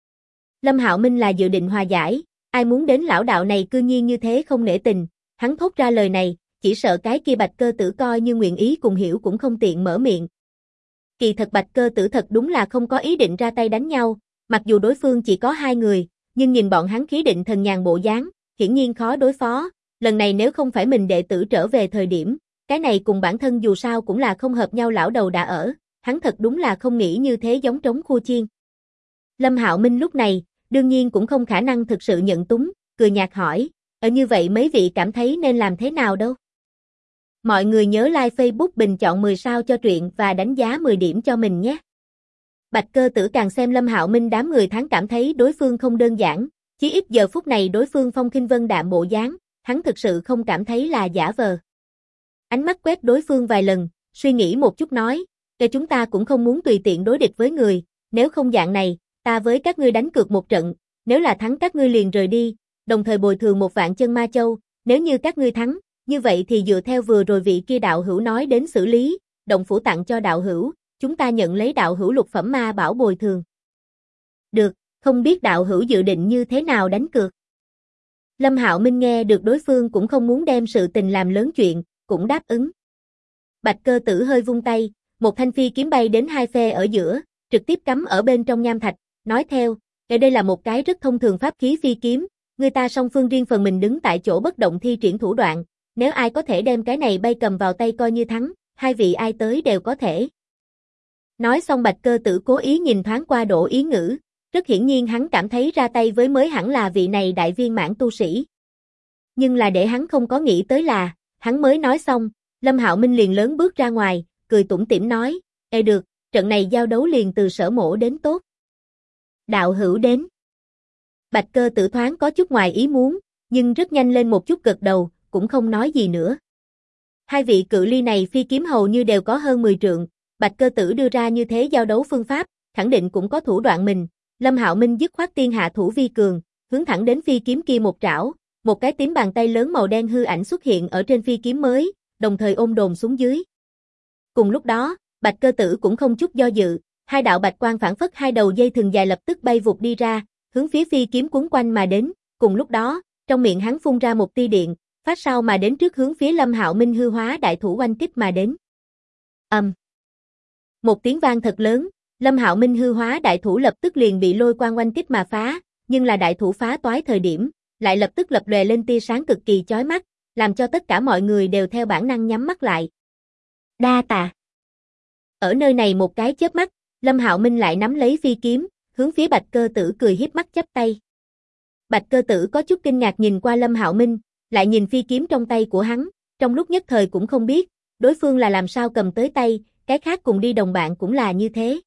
A: Lâm Hạo Minh là dự định hòa giải, ai muốn đến lão đạo này cư nhiên như thế không nể tình, hắn thốt ra lời này, chỉ sợ cái kia Bạch Cơ Tử coi như nguyện ý cùng hiểu cũng không tiện mở miệng. Kỳ thật Bạch Cơ Tử thật đúng là không có ý định ra tay đánh nhau, mặc dù đối phương chỉ có hai người, nhưng nhìn bọn hắn khí định thần nhàn bộ dáng, hiển nhiên khó đối phó, lần này nếu không phải mình đệ tử trở về thời điểm, cái này cùng bản thân dù sao cũng là không hợp nhau lão đầu đã ở, hắn thật đúng là không nghĩ như thế giống trống khua chiên. Lâm Hạo Minh lúc này, đương nhiên cũng không khả năng thực sự nhận túng, cười nhạt hỏi, "Ở như vậy mấy vị cảm thấy nên làm thế nào đâu?" Mọi người nhớ like Facebook bình chọn 10 sao cho truyện và đánh giá 10 điểm cho mình nhé. Bạch Cơ Tử càng xem Lâm Hạo Minh đám người tháng cảm thấy đối phương không đơn giản, chí ít giờ phút này đối phương phong khinh vân đạm bộ dáng, hắn thực sự không cảm thấy là giả vờ. Ánh mắt quét đối phương vài lần, suy nghĩ một chút nói, "Để chúng ta cũng không muốn tùy tiện đối địch với người, nếu không dạng này, ta với các ngươi đánh cược một trận, nếu là thắng các ngươi liền rời đi, đồng thời bồi thường 1 vạn chân ma châu, nếu như các ngươi thắng, như vậy thì dựa theo vừa rồi vị kia đạo hữu nói đến xử lý, động phủ tặng cho đạo hữu, chúng ta nhận lấy đạo hữu lục phẩm ma bảo bồi thường." "Được, không biết đạo hữu dự định như thế nào đánh cược?" Lâm Hạo Minh nghe được đối phương cũng không muốn đem sự tình làm lớn chuyện, cũng đáp ứng. Bạch Cơ Tử hơi vung tay, một thanh phi kiếm bay đến hai phe ở giữa, trực tiếp cắm ở bên trong nham thạch, nói theo, đây là một cái rất thông thường pháp khí phi kiếm, người ta song phương riêng phần mình đứng tại chỗ bất động thi triển thủ đoạn, nếu ai có thể đem cái này bay cầm vào tay coi như thắng, hai vị ai tới đều có thể." Nói xong Bạch Cơ Tử cố ý nhìn thoáng qua Đỗ Yến Ngữ, rất hiển nhiên hắn cảm thấy ra tay với mới hẳn là vị này đại viên mãn tu sĩ. Nhưng là để hắn không có nghĩ tới là, hắn mới nói xong, Lâm Hạo Minh liền lớn bước ra ngoài, cười tủm tỉm nói, "Ê được, trận này giao đấu liền từ Sở Mỗ đến tốt." Đạo hữu đến. Bạch Cơ Tử thoáng có chút ngoài ý muốn, nhưng rất nhanh lên một chút gật đầu, cũng không nói gì nữa. Hai vị cự ly này phi kiếm hầu như đều có hơn 10 trượng, Bạch Cơ Tử đưa ra như thế giao đấu phương pháp, khẳng định cũng có thủ đoạn mình. Lâm Hạo Minh dứt khoát tiên hạ thủ vi cường, hướng thẳng đến phi kiếm kia một trảo, một cái tím bàn tay lớn màu đen hư ảnh xuất hiện ở trên phi kiếm mới, đồng thời ôm đồn xuống dưới. Cùng lúc đó, Bạch Cơ Tử cũng không chút do dự, hai đạo bạch quang phảng phất hai đầu dây thừng dài lập tức bay vụt đi ra, hướng phía phi kiếm cuốn quanh mà đến, cùng lúc đó, trong miệng hắn phun ra một tia điện, phát sau mà đến trước hướng phía Lâm Hạo Minh hư hóa đại thủ oanh kích mà đến. Một tiếng vang thật lớn, Lâm Hạo Minh hư hóa đại thủ lập tức liền bị lôi quang oanh kích mà phá, nhưng là đại thủ phá toái thời điểm, lại lập tức lập lòe lên tia sáng cực kỳ chói mắt, làm cho tất cả mọi người đều theo bản năng nhắm mắt lại. Đa tạ. Ở nơi này một cái chớp mắt, Lâm Hạo Minh lại nắm lấy phi kiếm, hướng phía Bạch Cơ Tử cười hiếp mắt chắp tay. Bạch Cơ Tử có chút kinh ngạc nhìn qua Lâm Hạo Minh, lại nhìn phi kiếm trong tay của hắn, trong lúc nhất thời cũng không biết, đối phương là làm sao cầm tới tay, cái khác cùng đi đồng bạn cũng là như thế.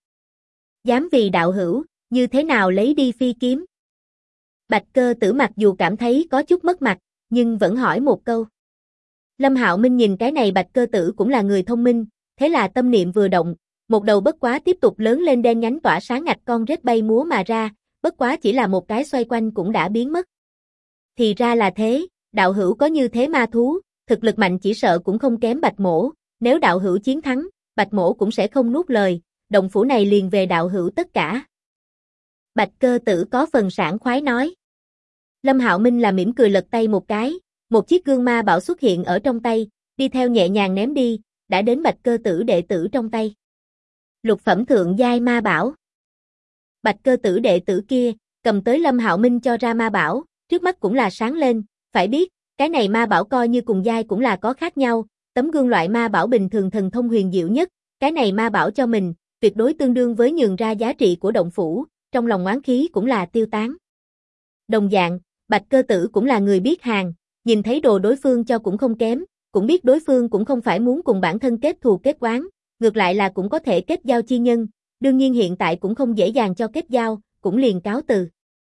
A: Dám vì đạo hữu, như thế nào lấy đi phi kiếm? Bạch Cơ Tử mặc dù cảm thấy có chút mất mặt, nhưng vẫn hỏi một câu. Lâm Hạo Minh nhìn cái này Bạch Cơ Tử cũng là người thông minh, thế là tâm niệm vừa động, một đầu bất quá tiếp tục lớn lên đen nhánh tỏa sáng ngạch con rết bay múa mà ra, bất quá chỉ là một cái xoay quanh cũng đã biến mất. Thì ra là thế, đạo hữu có như thế ma thú, thực lực mạnh chỉ sợ cũng không kém Bạch Mỗ, nếu đạo hữu chiến thắng, Bạch Mỗ cũng sẽ không nuốt lời, động phủ này liền về đạo hữu tất cả. Bạch Cơ Tử có phần sảng khoái nói. Lâm Hạo Minh là mỉm cười lật tay một cái, một chiếc gương ma bảo xuất hiện ở trong tay, đi theo nhẹ nhàng ném đi, đã đến Bạch Cơ Tử đệ tử trong tay. Lục phẩm thượng giai ma bảo. Bạch Cơ Tử đệ tử kia, cầm tới Lâm Hạo Minh cho ra ma bảo, trước mắt cũng là sáng lên, phải biết, cái này ma bảo coi như cùng giai cũng là có khác nhau, tấm gương loại ma bảo bình thường thần thông huyền diệu nhất, cái này ma bảo cho mình, tuyệt đối tương đương với nhường ra giá trị của động phủ, trong lòng oán khí cũng là tiêu tán. Đồng dạng, Bạch Cơ Tử cũng là người biết hàng, nhìn thấy đồ đối phương cho cũng không kém, cũng biết đối phương cũng không phải muốn cùng bản thân kết thù kết oán, ngược lại là cũng có thể kết giao chi nhân, đương nhiên hiện tại cũng không dễ dàng cho kết giao, cũng liền cáo từ.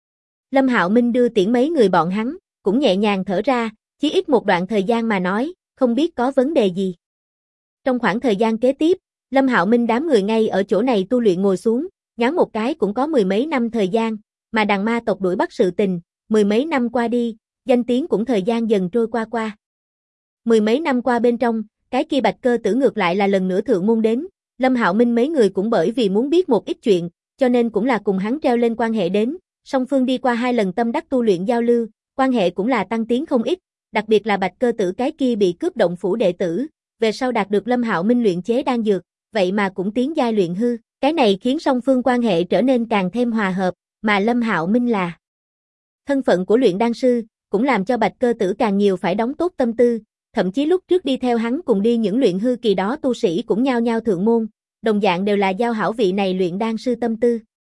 A: Lâm Hạo Minh đưa tiễn mấy người bọn hắn, cũng nhẹ nhàng thở ra, chỉ ít một đoạn thời gian mà nói, không biết có vấn đề gì. Trong khoảng thời gian kế tiếp, Lâm Hạo Minh đám người ngay ở chỗ này tu luyện ngồi xuống, nhoáng một cái cũng có mười mấy năm thời gian, mà đằng ma tộc đuổi bắt sự tình, mười mấy năm qua đi, danh tiếng cũng thời gian dần trôi qua. Mười mấy năm qua bên trong, cái kia Bạch Cơ Tử ngược lại là lần nữa thượng môn đến, Lâm Hạo Minh mấy người cũng bởi vì muốn biết một ít chuyện, cho nên cũng là cùng hắn treo lên quan hệ đến, song phương đi qua 2 lần tâm đắc tu luyện giao lưu, quan hệ cũng là tăng tiến không ít, đặc biệt là Bạch Cơ Tử cái kia bị cướp động phủ đệ tử, về sau đạt được Lâm Hạo Minh luyện chế đan dược, vậy mà cũng tiến giai luyện hư, cái này khiến song phương quan hệ trở nên càng thêm hòa hợp, mà Lâm Hạo Minh là thân phận của luyện đan sư, cũng làm cho Bạch Cơ Tử càng nhiều phải đóng tốt tâm tư, thậm chí lúc trước đi theo hắn cùng đi những luyện hư kỳ đó tu sĩ cũng nhao nhao thượng môn, đồng dạng đều là giao hảo vị này luyện đan sư tâm tư.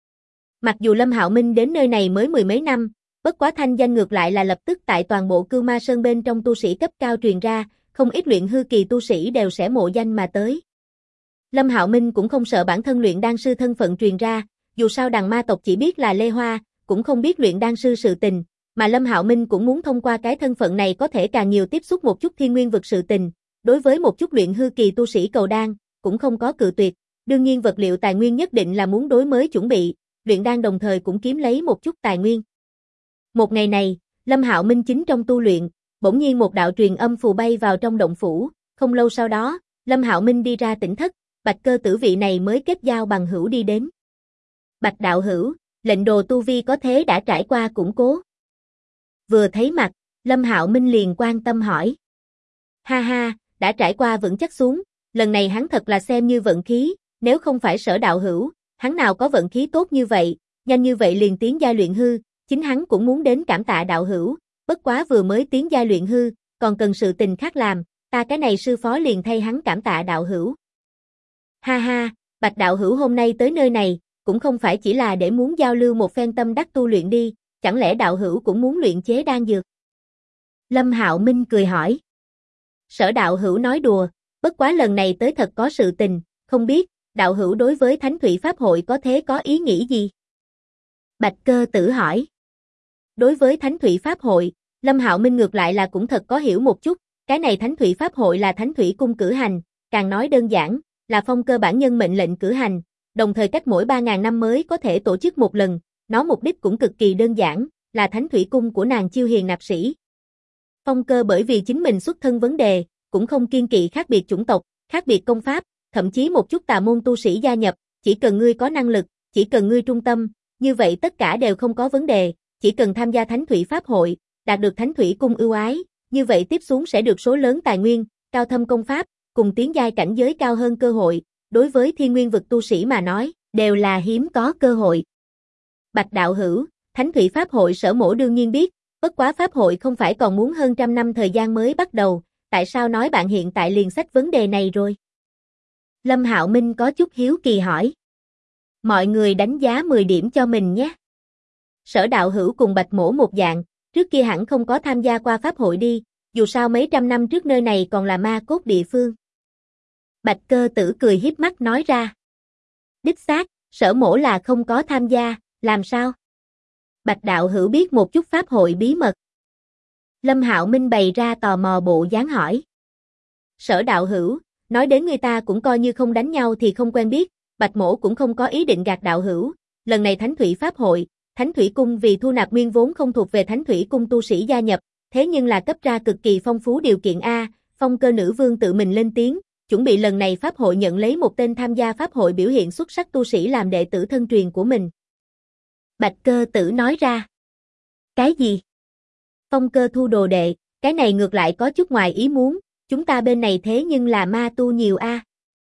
A: Mặc dù Lâm Hạo Minh đến nơi này mới mười mấy năm, bất quá thanh danh ngược lại là lập tức tại toàn bộ Cưu Ma Sơn bên trong tu sĩ cấp cao truyền ra, không ít luyện hư kỳ tu sĩ đều sẽ mộ danh mà tới. Lâm Hạo Minh cũng không sợ bản thân luyện đan sư thân phận truyền ra, dù sao đằng ma tộc chỉ biết là Lê Hoa, cũng không biết luyện đan sư sự tình, mà Lâm Hạo Minh cũng muốn thông qua cái thân phận này có thể càng nhiều tiếp xúc một chút thiên nguyên vực sự tình, đối với một chút luyện hư kỳ tu sĩ cầu đan, cũng không có cự tuyệt, đương nhiên vật liệu tài nguyên nhất định là muốn đối mới chuẩn bị, luyện đan đồng thời cũng kiếm lấy một chút tài nguyên. Một ngày này, Lâm Hạo Minh chính trong tu luyện, bỗng nhiên một đạo truyền âm phù bay vào trong động phủ, không lâu sau đó, Lâm Hạo Minh đi ra tỉnh thất, Bạch Cơ Tử vị này mới kết giao bằng hữu đi đến. Bạch đạo hữu, lệnh đồ tu vi có thế đã trải qua củng cố. Vừa thấy mặt, Lâm Hạo Minh liền quan tâm hỏi. Ha ha, đã trải qua vững chắc xuống, lần này hắn thật là xem như vận khí, nếu không phải Sở đạo hữu, hắn nào có vận khí tốt như vậy, nhanh như vậy liền tiến giai luyện hư, chính hắn cũng muốn đến cảm tạ đạo hữu, bất quá vừa mới tiến giai luyện hư, còn cần sự tình khác làm, ta cái này sư phó liền thay hắn cảm tạ đạo hữu. Ha ha, Bạch đạo hữu hôm nay tới nơi này, cũng không phải chỉ là để muốn giao lưu một phen tâm đắc tu luyện đi, chẳng lẽ đạo hữu cũng muốn luyện chế đan dược? Lâm Hạo Minh cười hỏi. Sở đạo hữu nói đùa, bất quá lần này tới thật có sự tình, không biết, đạo hữu đối với Thánh Thủy Pháp Hội có thế có ý nghĩ gì? Bạch Cơ Tử hỏi. Đối với Thánh Thủy Pháp Hội, Lâm Hạo Minh ngược lại là cũng thật có hiểu một chút, cái này Thánh Thủy Pháp Hội là Thánh Thủy Cung cử hành, càng nói đơn giản, là Phong Cơ bản nhân mệnh lệnh cử hành, đồng thời cách mỗi 3.000 năm mới có thể tổ chức một lần, nó mục đích cũng cực kỳ đơn giản, là Thánh Thủy Cung của nàng chiêu hiền nạp sĩ. Phong Cơ bởi vì chính mình xuất thân vấn đề, cũng không kiêng kỵ khác biệt chủng tộc, khác biệt công pháp, thậm chí một chút tà môn tu sĩ gia nhập, chỉ cần ngươi có năng lực, chỉ cần ngươi trung tâm, như vậy tất cả đều không có vấn đề, chỉ cần tham gia Thánh Thủy Pháp Hội, đạt được Thánh Thủy Cung ưu ái, như vậy tiếp xuống sẽ được số lớn tài nguyên, cao thâm công pháp, cùng tiến giai cảnh giới cao hơn cơ hội, đối với thiên nguyên vực tu sĩ mà nói, đều là hiếm có cơ hội. Bạch đạo hữu, Thánh Thủy Pháp Hội Sở mỗ đương nhiên biết, bất quá Pháp Hội không phải còn muốn hơn 100 năm thời gian mới bắt đầu, tại sao nói bạn hiện tại liền xách vấn đề này rồi? Lâm Hạo Minh có chút hiếu kỳ hỏi. Mọi người đánh giá 10 điểm cho mình nhé. Sở Đạo Hữu cùng Bạch Mỗ một dạng, trước kia hẳn không có tham gia qua pháp hội đi, dù sao mấy trăm năm trước nơi này còn là ma cốt địa phương. Bạch Cơ Tử cười hiếp mắt nói ra. Đích xác, Sở Mỗ là không có tham gia, làm sao? Bạch Đạo Hữu biết một chút pháp hội bí mật. Lâm Hạo Minh bày ra tò mò bộ dáng hỏi. Sở Đạo Hữu, nói đến người ta cũng coi như không đánh nhau thì không quen biết, Bạch Mỗ cũng không có ý định gạt Đạo Hữu, lần này Thánh Thủy Pháp hội, Thánh Thủy Cung vì thu nạp nguyên vốn không thuộc về Thánh Thủy Cung tu sĩ gia nhập, thế nhưng là cấp ra cực kỳ phong phú điều kiện A, Phong Cơ Nữ Vương tự mình lên tiếng, chuẩn bị lần này Pháp hội nhận lấy một tên tham gia Pháp hội biểu hiện xuất sắc tu sĩ làm đệ tử thân truyền của mình. Bạch Cơ Tử nói ra. Cái gì? Phong Cơ thu đồ đệ, cái này ngược lại có chút ngoài ý muốn, chúng ta bên này thế nhưng là ma tu nhiều A.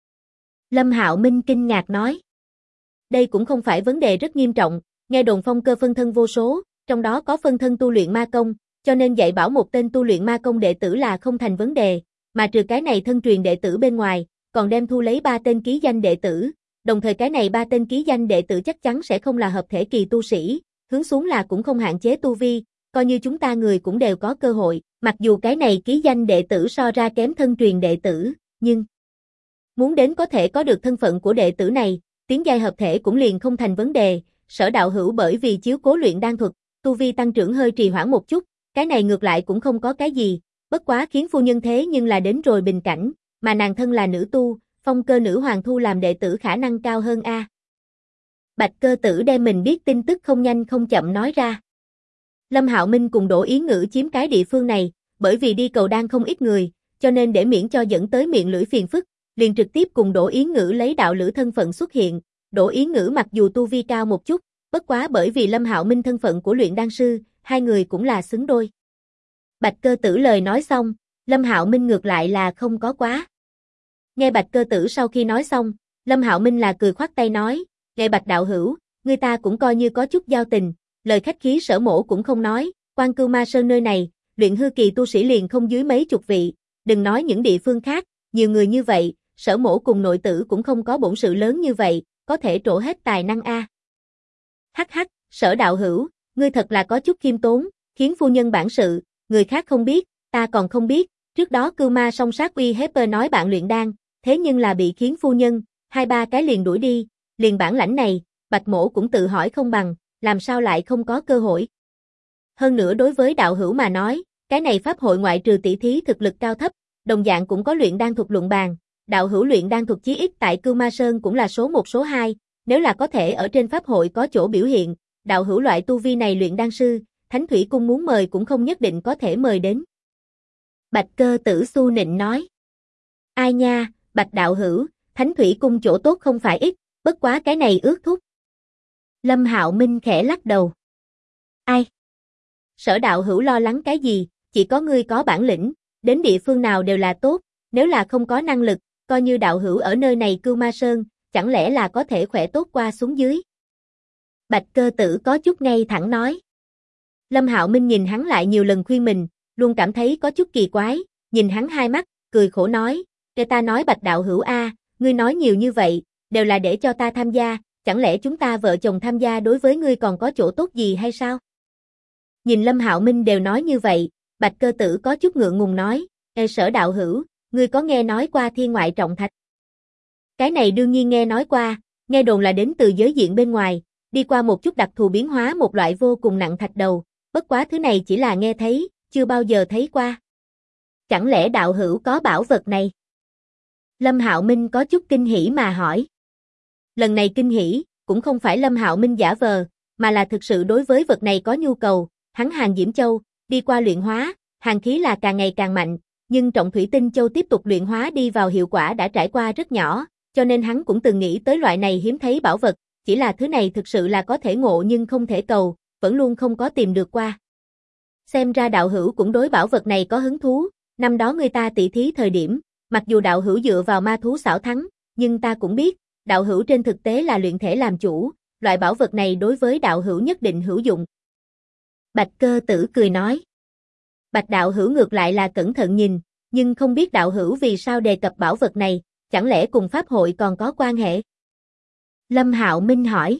A: Lâm Hạo Minh kinh ngạc nói. Đây cũng không phải vấn đề rất nghiêm trọng, nghe đồn Phong Cơ phân thân vô số, trong đó có phân thân tu luyện ma công, cho nên dạy bảo một tên tu luyện ma công đệ tử là không thành vấn đề, mà trừ cái này thân truyền đệ tử bên ngoài, còn đem thu lấy 3 tên ký danh đệ tử, đồng thời cái này 3 tên ký danh đệ tử chắc chắn sẽ không là hợp thể kỳ tu sĩ, hướng xuống là cũng không hạn chế tu vi, coi như chúng ta người cũng đều có cơ hội, mặc dù cái này ký danh đệ tử so ra kém thân truyền đệ tử, nhưng muốn đến có thể có được thân phận của đệ tử này, tiến giai hợp thể cũng liền không thành vấn đề. Sở Đạo Hữu bởi vì chiếu cố luyện đan thuật, tu vi tăng trưởng hơi trì hoãn một chút, cái này ngược lại cũng không có cái gì, bất quá khiến phu nhân thế nhưng là đến rồi bình cảnh, mà nàng thân là nữ tu, Phong Cơ Nữ Hoàng thu làm đệ tử khả năng cao hơn A. Bạch Cơ Tử đem mình biết tin tức không nhanh không chậm nói ra. Lâm Hạo Minh cùng Đỗ Yến Ngữ chiếm cái địa phương này, bởi vì đi cầu đan không ít người, cho nên để miễn cho dẫn tới miệng lưỡi phiền phức, liền trực tiếp cùng Đỗ Yến Ngữ lấy đạo lữ thân phận xuất hiện. Đỗ Yến Ngữ mặc dù tu vi cao một chút, bất quá bởi vì Lâm Hạo Minh thân phận của luyện đan sư, hai người cũng là xứng đôi. Bạch Cơ Tử lời nói xong, Lâm Hạo Minh ngược lại là không có quá. Nghe Bạch Cơ Tử sau khi nói xong, Lâm Hạo Minh là cười khoát tay nói, nghe Bạch Đạo Hữu, người ta cũng coi như có chút giao tình, lời khách khí Sở Mỗ cũng không nói, Quan Cưu Ma Sơn nơi này, luyện hư kỳ tu sĩ liền không dưới mấy chục vị, đừng nói những địa phương khác, nhiều người như vậy, Sở Mỗ cùng nội tử cũng không có bổn sự lớn như vậy, có thể trổ hết tài năng A. Hắc hắc, Sở Đạo Hữu, ngươi thật là có chút khiêm tốn, khiến phu nhân bản sự, người khác không biết, ta còn không biết, trước đó Cưu Ma song sát uy hiếp nói bạn luyện đan, thế nhưng là bị khiến phu nhân, 2-3 cái liền đuổi đi, liền bản lãnh này, Bạch Mỗ cũng tự hỏi không bằng, làm sao lại không có cơ hội. Hơn nữa đối với đạo hữu mà nói, cái này pháp hội ngoại trừ tỷ thí thực lực cao thấp, đồng dạng cũng có luyện đan thuật luận bàn, đạo hữu luyện đan thuật chí ít tại Cưu Ma Sơn cũng là số 1 số 2, nếu là có thể ở trên pháp hội có chỗ biểu hiện, đạo hữu loại tu vi này luyện đan sư, Thánh Thủy Cung muốn mời cũng không nhất định có thể mời đến. Bạch Cơ Tử xu nịnh nói. Ai nha, Bạch Đạo Hữu, Thánh Thủy Cung chỗ tốt không phải ít, bất quá cái này ước thúc. Lâm Hạo Minh khẽ lắc đầu. Ai? Sở Đạo Hữu lo lắng cái gì, chỉ có ngươi có bản lĩnh, đến địa phương nào đều là tốt, nếu là không có năng lực, coi như đạo hữu ở nơi này Cưu Ma Sơn, chẳng lẽ là có thể khỏe tốt qua xuống dưới. Bạch Cơ Tử có chút ngây thẳng nói. Lâm Hạo Minh nhìn hắn lại nhiều lần khuyên mình, luôn cảm thấy có chút kỳ quái, nhìn hắn hai mắt, cười khổ nói, để ta nói Bạch Đạo Hữu A, ngươi nói nhiều như vậy, đều là để cho ta tham gia, chẳng lẽ chúng ta vợ chồng tham gia đối với ngươi còn có chỗ tốt gì hay sao? Nhìn Lâm Hạo Minh đều nói như vậy, Bạch Cơ Tử có chút ngượng ngùng nói, Sở Đạo Hữu, ngươi có nghe nói qua thiên ngoại trọng thạch? Cái này đương nhiên nghe nói qua, nghe đồn là đến từ giới diện bên ngoài, đi qua một chút đặc thù biến hóa một loại vô cùng nặng thạch đầu, bất quá thứ này chỉ là nghe thấy, chưa bao giờ thấy qua. Chẳng lẽ đạo hữu có bảo vật này? Lâm Hạo Minh có chút kinh hỉ mà hỏi. Lần này kinh hỉ, cũng không phải Lâm Hạo Minh giả vờ, mà là thực sự đối với vật này có nhu cầu, hắn Hàng Diễm Châu, đi qua luyện hóa, hàng khí là càng ngày càng mạnh, nhưng Trọng Thủy Tinh Châu tiếp tục luyện hóa đi vào hiệu quả đã trải qua rất nhỏ, cho nên hắn cũng từng nghĩ tới loại này hiếm thấy bảo vật, chỉ là thứ này thực sự là có thể ngộ nhưng không thể cầu, vẫn luôn không có tìm được qua. Xem ra đạo hữu cũng đối bảo vật này có hứng thú, năm đó người ta tỷ thí thời điểm, mặc dù đạo hữu dựa vào ma thú xảo thắng, nhưng ta cũng biết, đạo hữu trên thực tế là luyện thể làm chủ, loại bảo vật này đối với đạo hữu nhất định hữu dụng. Bạch Cơ Tử cười nói. Bạch đạo hữu ngược lại là cẩn thận nhìn, nhưng không biết đạo hữu vì sao đề cập bảo vật này, chẳng lẽ cùng pháp hội còn có quan hệ? Lâm Hạo Minh hỏi.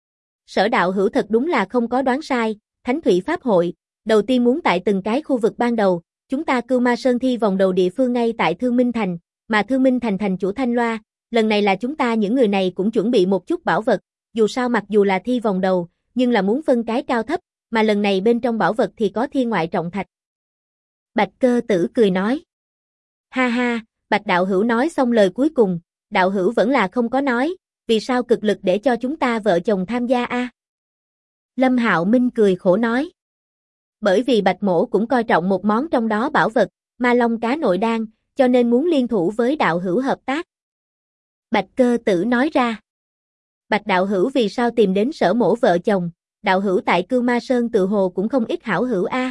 A: Sở đạo hữu thật đúng là không có đoán sai, Thánh Thủy Pháp hội, đầu tiên muốn tại từng cái khu vực ban đầu, chúng ta Cưu Ma Sơn thi vòng đầu địa phương ngay tại Thương Minh Thành, mà Thương Minh Thành thành chủ Thanh Loa, lần này là chúng ta những người này cũng chuẩn bị một chút bảo vật, dù sao mặc dù là thi vòng đầu, nhưng là muốn phân cái cao thấp, mà lần này bên trong bảo vật thì có thiên ngoại trọng thạch. Bạch Cơ Tử cười nói. Ha ha, Bạch đạo hữu nói xong lời cuối cùng, đạo hữu vẫn là không có nói, vì sao cực lực để cho chúng ta vợ chồng tham gia a? Lâm Hạo Minh cười khổ nói. Bởi vì Bạch mỗ cũng coi trọng một món trong đó bảo vật, Ma Long Cá Nội Đan, cho nên muốn liên thủ với đạo hữu hợp tác. Bạch Cơ Tử nói ra. Bạch đạo hữu vì sao tìm đến Sở mỗ vợ chồng, đạo hữu tại Cưu Ma Sơn tự hồ cũng không ít hảo hữu a.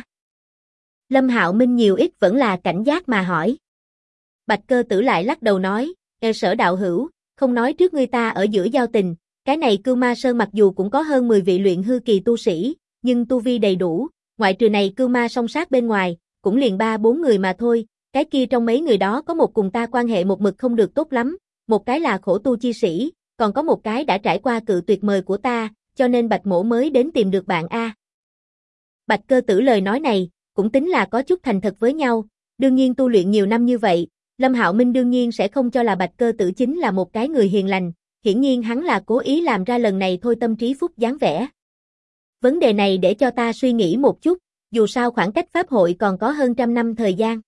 A: Lâm Hạo Minh nhiều ít vẫn là cảnh giác mà hỏi. Bạch Cơ Tử lại lắc đầu nói, Sở đạo hữu, không nói trước người ta ở giữa giao tình, cái này Cưu Ma Sơn mặc dù cũng có hơn 10 vị luyện hư kỳ tu sĩ, nhưng tu vi đầy đủ, ngoại trừ này Cưu Ma song sát bên ngoài, cũng liền 3-4 người mà thôi, cái kia trong mấy người đó có một cùng ta quan hệ một mực không được tốt lắm, một cái là khổ tu chi sĩ, còn có một cái đã trải qua cự tuyệt mời của ta, cho nên Bạch mỗ mới đến tìm được bạn a. Bạch Cơ Tử lời nói này, cũng tính là có chút thành thật với nhau, đương nhiên tu luyện nhiều năm như vậy, Lâm Hạo Minh đương nhiên sẽ không cho là Bạch Cơ Tử chính là một cái người hiền lành, hiển nhiên hắn là cố ý làm ra lần này thôi tâm trí phúc dáng vẻ. Vấn đề này để cho ta suy nghĩ một chút, dù sao khoảng cách pháp hội còn có hơn 100 năm thời gian.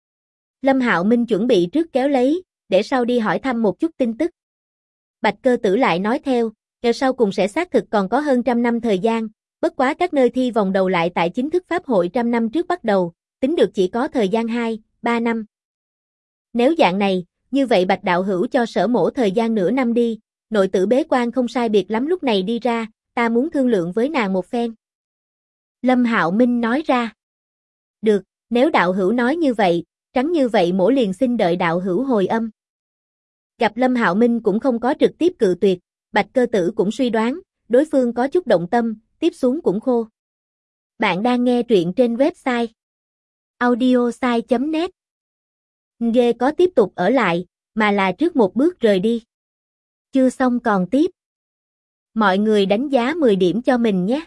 A: Lâm Hạo Minh chuẩn bị trước kéo lấy, để sau đi hỏi thăm một chút tin tức. Bạch Cơ Tử lại nói theo, sau cùng sẽ xác thực còn có hơn 100 năm thời gian, bất quá các nơi thi vòng đầu lại tại chính thức pháp hội 100 năm trước bắt đầu, tính được chỉ có thời gian 2-3 năm. Nếu dạng này, như vậy Bạch đạo hữu cho Sở mỗ thời gian nửa năm đi, nội tử bế quan không sai biệt lắm lúc này đi ra, ta muốn thương lượng với nàng một phen. Lâm Hạo Minh nói ra. Được, nếu đạo hữu nói như vậy, trắng như vậy mỗ liền xin đợi đạo hữu hồi âm. Gặp Lâm Hạo Minh cũng không có trực tiếp cự tuyệt, Bạch Cơ Tử cũng suy đoán, đối phương có chút động tâm, tiếp xuống cũng khô. Bạn đang nghe truyện trên website audiosai.net. Ghê có tiếp tục ở lại, mà là trước một bước rời đi. Chưa xong còn tiếp. Mọi người đánh giá 10 điểm cho mình nhé.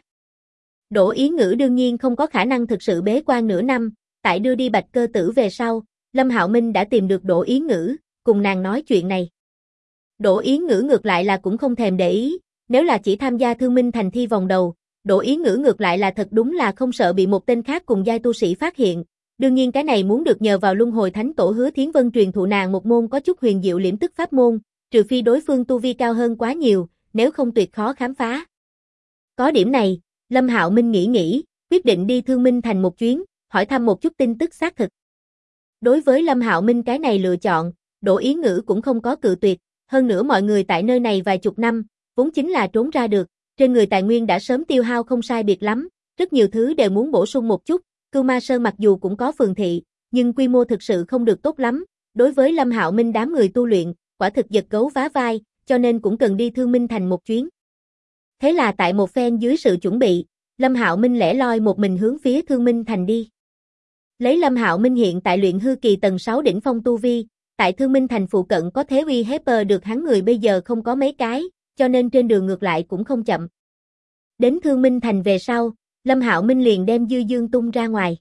A: Đỗ Ý Ngữ đương nhiên không có khả năng thực sự bế quan nửa năm, tại đưa đi Bạch Cơ Tử về sau, Lâm Hạo Minh đã tìm được Đỗ Ý Ngữ, cùng nàng nói chuyện này. Đỗ Ý Ngữ ngược lại là cũng không thèm để ý, nếu là chỉ tham gia Thương Minh Thành thi vòng đầu, Đỗ Ý Ngữ ngược lại là thật đúng là không sợ bị một tên khác cùng giai tu sĩ phát hiện. Đương nhiên cái này muốn được nhờ vào Luân Hồi Thánh Tổ Hứa Thiến Vân truyền thụ nàng một môn có chút huyền diệu liễm tức pháp môn, trừ phi đối phương tu vi cao hơn quá nhiều, nếu không tuyệt khó khám phá. Có điểm này, Lâm Hạo Minh nghĩ, quyết định đi Thương Minh Thành một chuyến, hỏi thăm một chút tin tức xác thực. Đối với Lâm Hạo Minh cái này lựa chọn, Đỗ Ý Ngữ cũng không có cự tuyệt, hơn nữa mọi người tại nơi này vài chục năm, vốn chính là trốn ra được, trên người tài nguyên đã sớm tiêu hao không sai biệt lắm, rất nhiều thứ đều muốn bổ sung một chút. Cưu Ma Sơn mặc dù cũng có phường thị, nhưng quy mô thực sự không được tốt lắm, đối với Lâm Hạo Minh đám người tu luyện, quả thực giật gấu vá vai, cho nên cũng cần đi Thương Minh Thành một chuyến. Thế là tại một phen dưới sự chuẩn bị, Lâm Hạo Minh lẻ loi một mình hướng phía Thương Minh Thành đi. Lấy Lâm Hạo Minh hiện tại luyện hư kỳ tầng 6 đỉnh phong tu vi, tại Thương Minh Thành phụ cận có thế uy hiếp được hắn người bây giờ không có mấy cái, cho nên trên đường ngược lại cũng không chậm. Đến Thương Minh Thành về sau, Lâm Hạo Minh liền đem Dư Dương tung ra ngoài.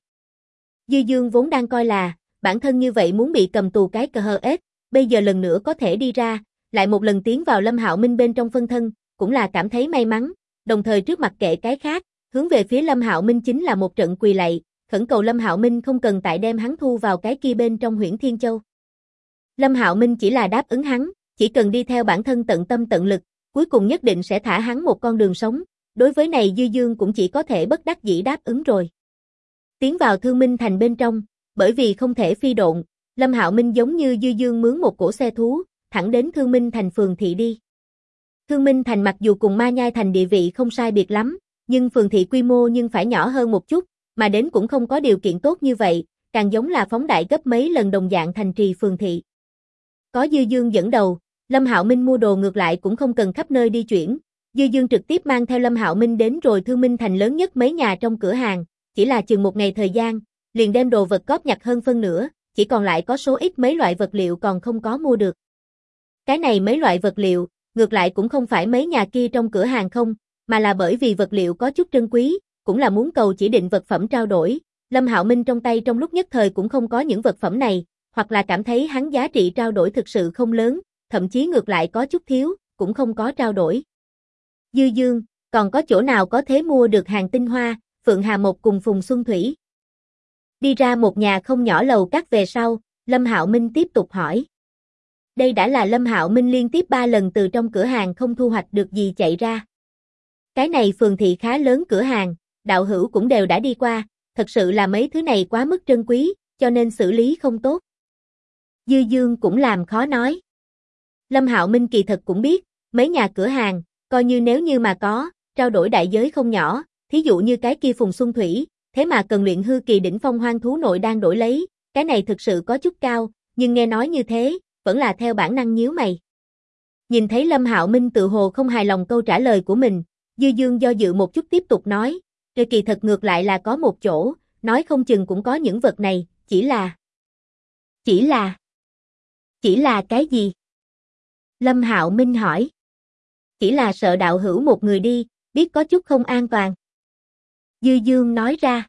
A: Dư Dương vốn đang coi là, bản thân như vậy muốn bị cầm tù cái cờ hờ ết, bây giờ lần nữa có thể đi ra, lại một lần tiến vào Lâm Hạo Minh bên trong phân thân, cũng là cảm thấy may mắn, đồng thời trước mặt kệ cái khác, hướng về phía Lâm Hạo Minh chính là một trận quỳ lạy, khẩn cầu Lâm Hạo Minh không cần tại đem hắn thu vào cái kia bên trong Huyễn Thiên Châu. Lâm Hạo Minh chỉ là đáp ứng hắn, chỉ cần đi theo bản thân tận tâm tận lực, cuối cùng nhất định sẽ thả hắn một con đường sống. Đối với này Dư Dương cũng chỉ có thể bất đắc dĩ đáp ứng rồi. Tiến vào Thương Minh Thành bên trong, bởi vì không thể phi độn, Lâm Hạo Minh giống như Dư Dương mướn một cỗ xe thú, thẳng đến Thương Minh Thành phường thị đi. Thương Minh Thành mặc dù cùng Ma Nhai Thành địa vị không sai biệt lắm, nhưng phường thị quy mô nhưng phải nhỏ hơn một chút, mà đến cũng không có điều kiện tốt như vậy, càng giống là phóng đại gấp mấy lần đồng dạng thành trì phường thị. Có Dư Dương dẫn đầu, Lâm Hạo Minh mua đồ ngược lại cũng không cần khắp nơi đi chuyển. Dư Dương trực tiếp mang theo Lâm Hạo Minh đến rồi Thương Minh Thành lớn nhất mấy nhà trong cửa hàng, chỉ là chừng một ngày thời gian, liền đem đồ vật góp nhặt hơn phân nửa, chỉ còn lại có số ít mấy loại vật liệu còn không có mua được. Cái này mấy loại vật liệu, ngược lại cũng không phải mấy nhà kia trong cửa hàng không, mà là bởi vì vật liệu có chút trân quý, cũng là muốn cầu chỉ định vật phẩm trao đổi. Lâm Hạo Minh trong tay trong lúc nhất thời cũng không có những vật phẩm này, hoặc là cảm thấy hắn giá trị trao đổi thực sự không lớn, thậm chí ngược lại có chút thiếu, cũng không có trao đổi. Dư Dương, còn có chỗ nào có thể mua được hàng tinh hoa? Phượng Hà Một cùng Phùng Xuân Thủy đi ra một nhà không nhỏ lầu các về sau, Lâm Hạo Minh tiếp tục hỏi. Đây đã là Lâm Hạo Minh liên tiếp 3 lần từ trong cửa hàng không thu hoạch được gì chạy ra. Cái này phường thị khá lớn cửa hàng, đạo hữu cũng đều đã đi qua, thật sự là mấy thứ này quá mức trân quý, cho nên xử lý không tốt. Dư Dương cũng làm khó nói. Lâm Hạo Minh kỳ thật cũng biết, mấy nhà cửa hàng, coi như nếu như mà có, trao đổi đại giới không nhỏ, thí dụ như cái kia Phùng Xuân Thủy, thế mà cần luyện hư kỳ đỉnh phong hoang thú nội đang đổi lấy, cái này thực sự có chút cao, nhưng nghe nói như thế, vẫn là theo bản năng nhíu mày. Nhìn thấy Lâm Hạo Minh tự hồ không hài lòng câu trả lời của mình, Dư Dương do dự một chút tiếp tục nói, rồi kỳ thật ngược lại là có một chỗ, nói không chừng cũng có những vật này, chỉ là cái gì? Lâm Hạo Minh hỏi. Chỉ là sợ đạo hữu một người đi, biết có chút không an toàn. Dư Dương nói ra.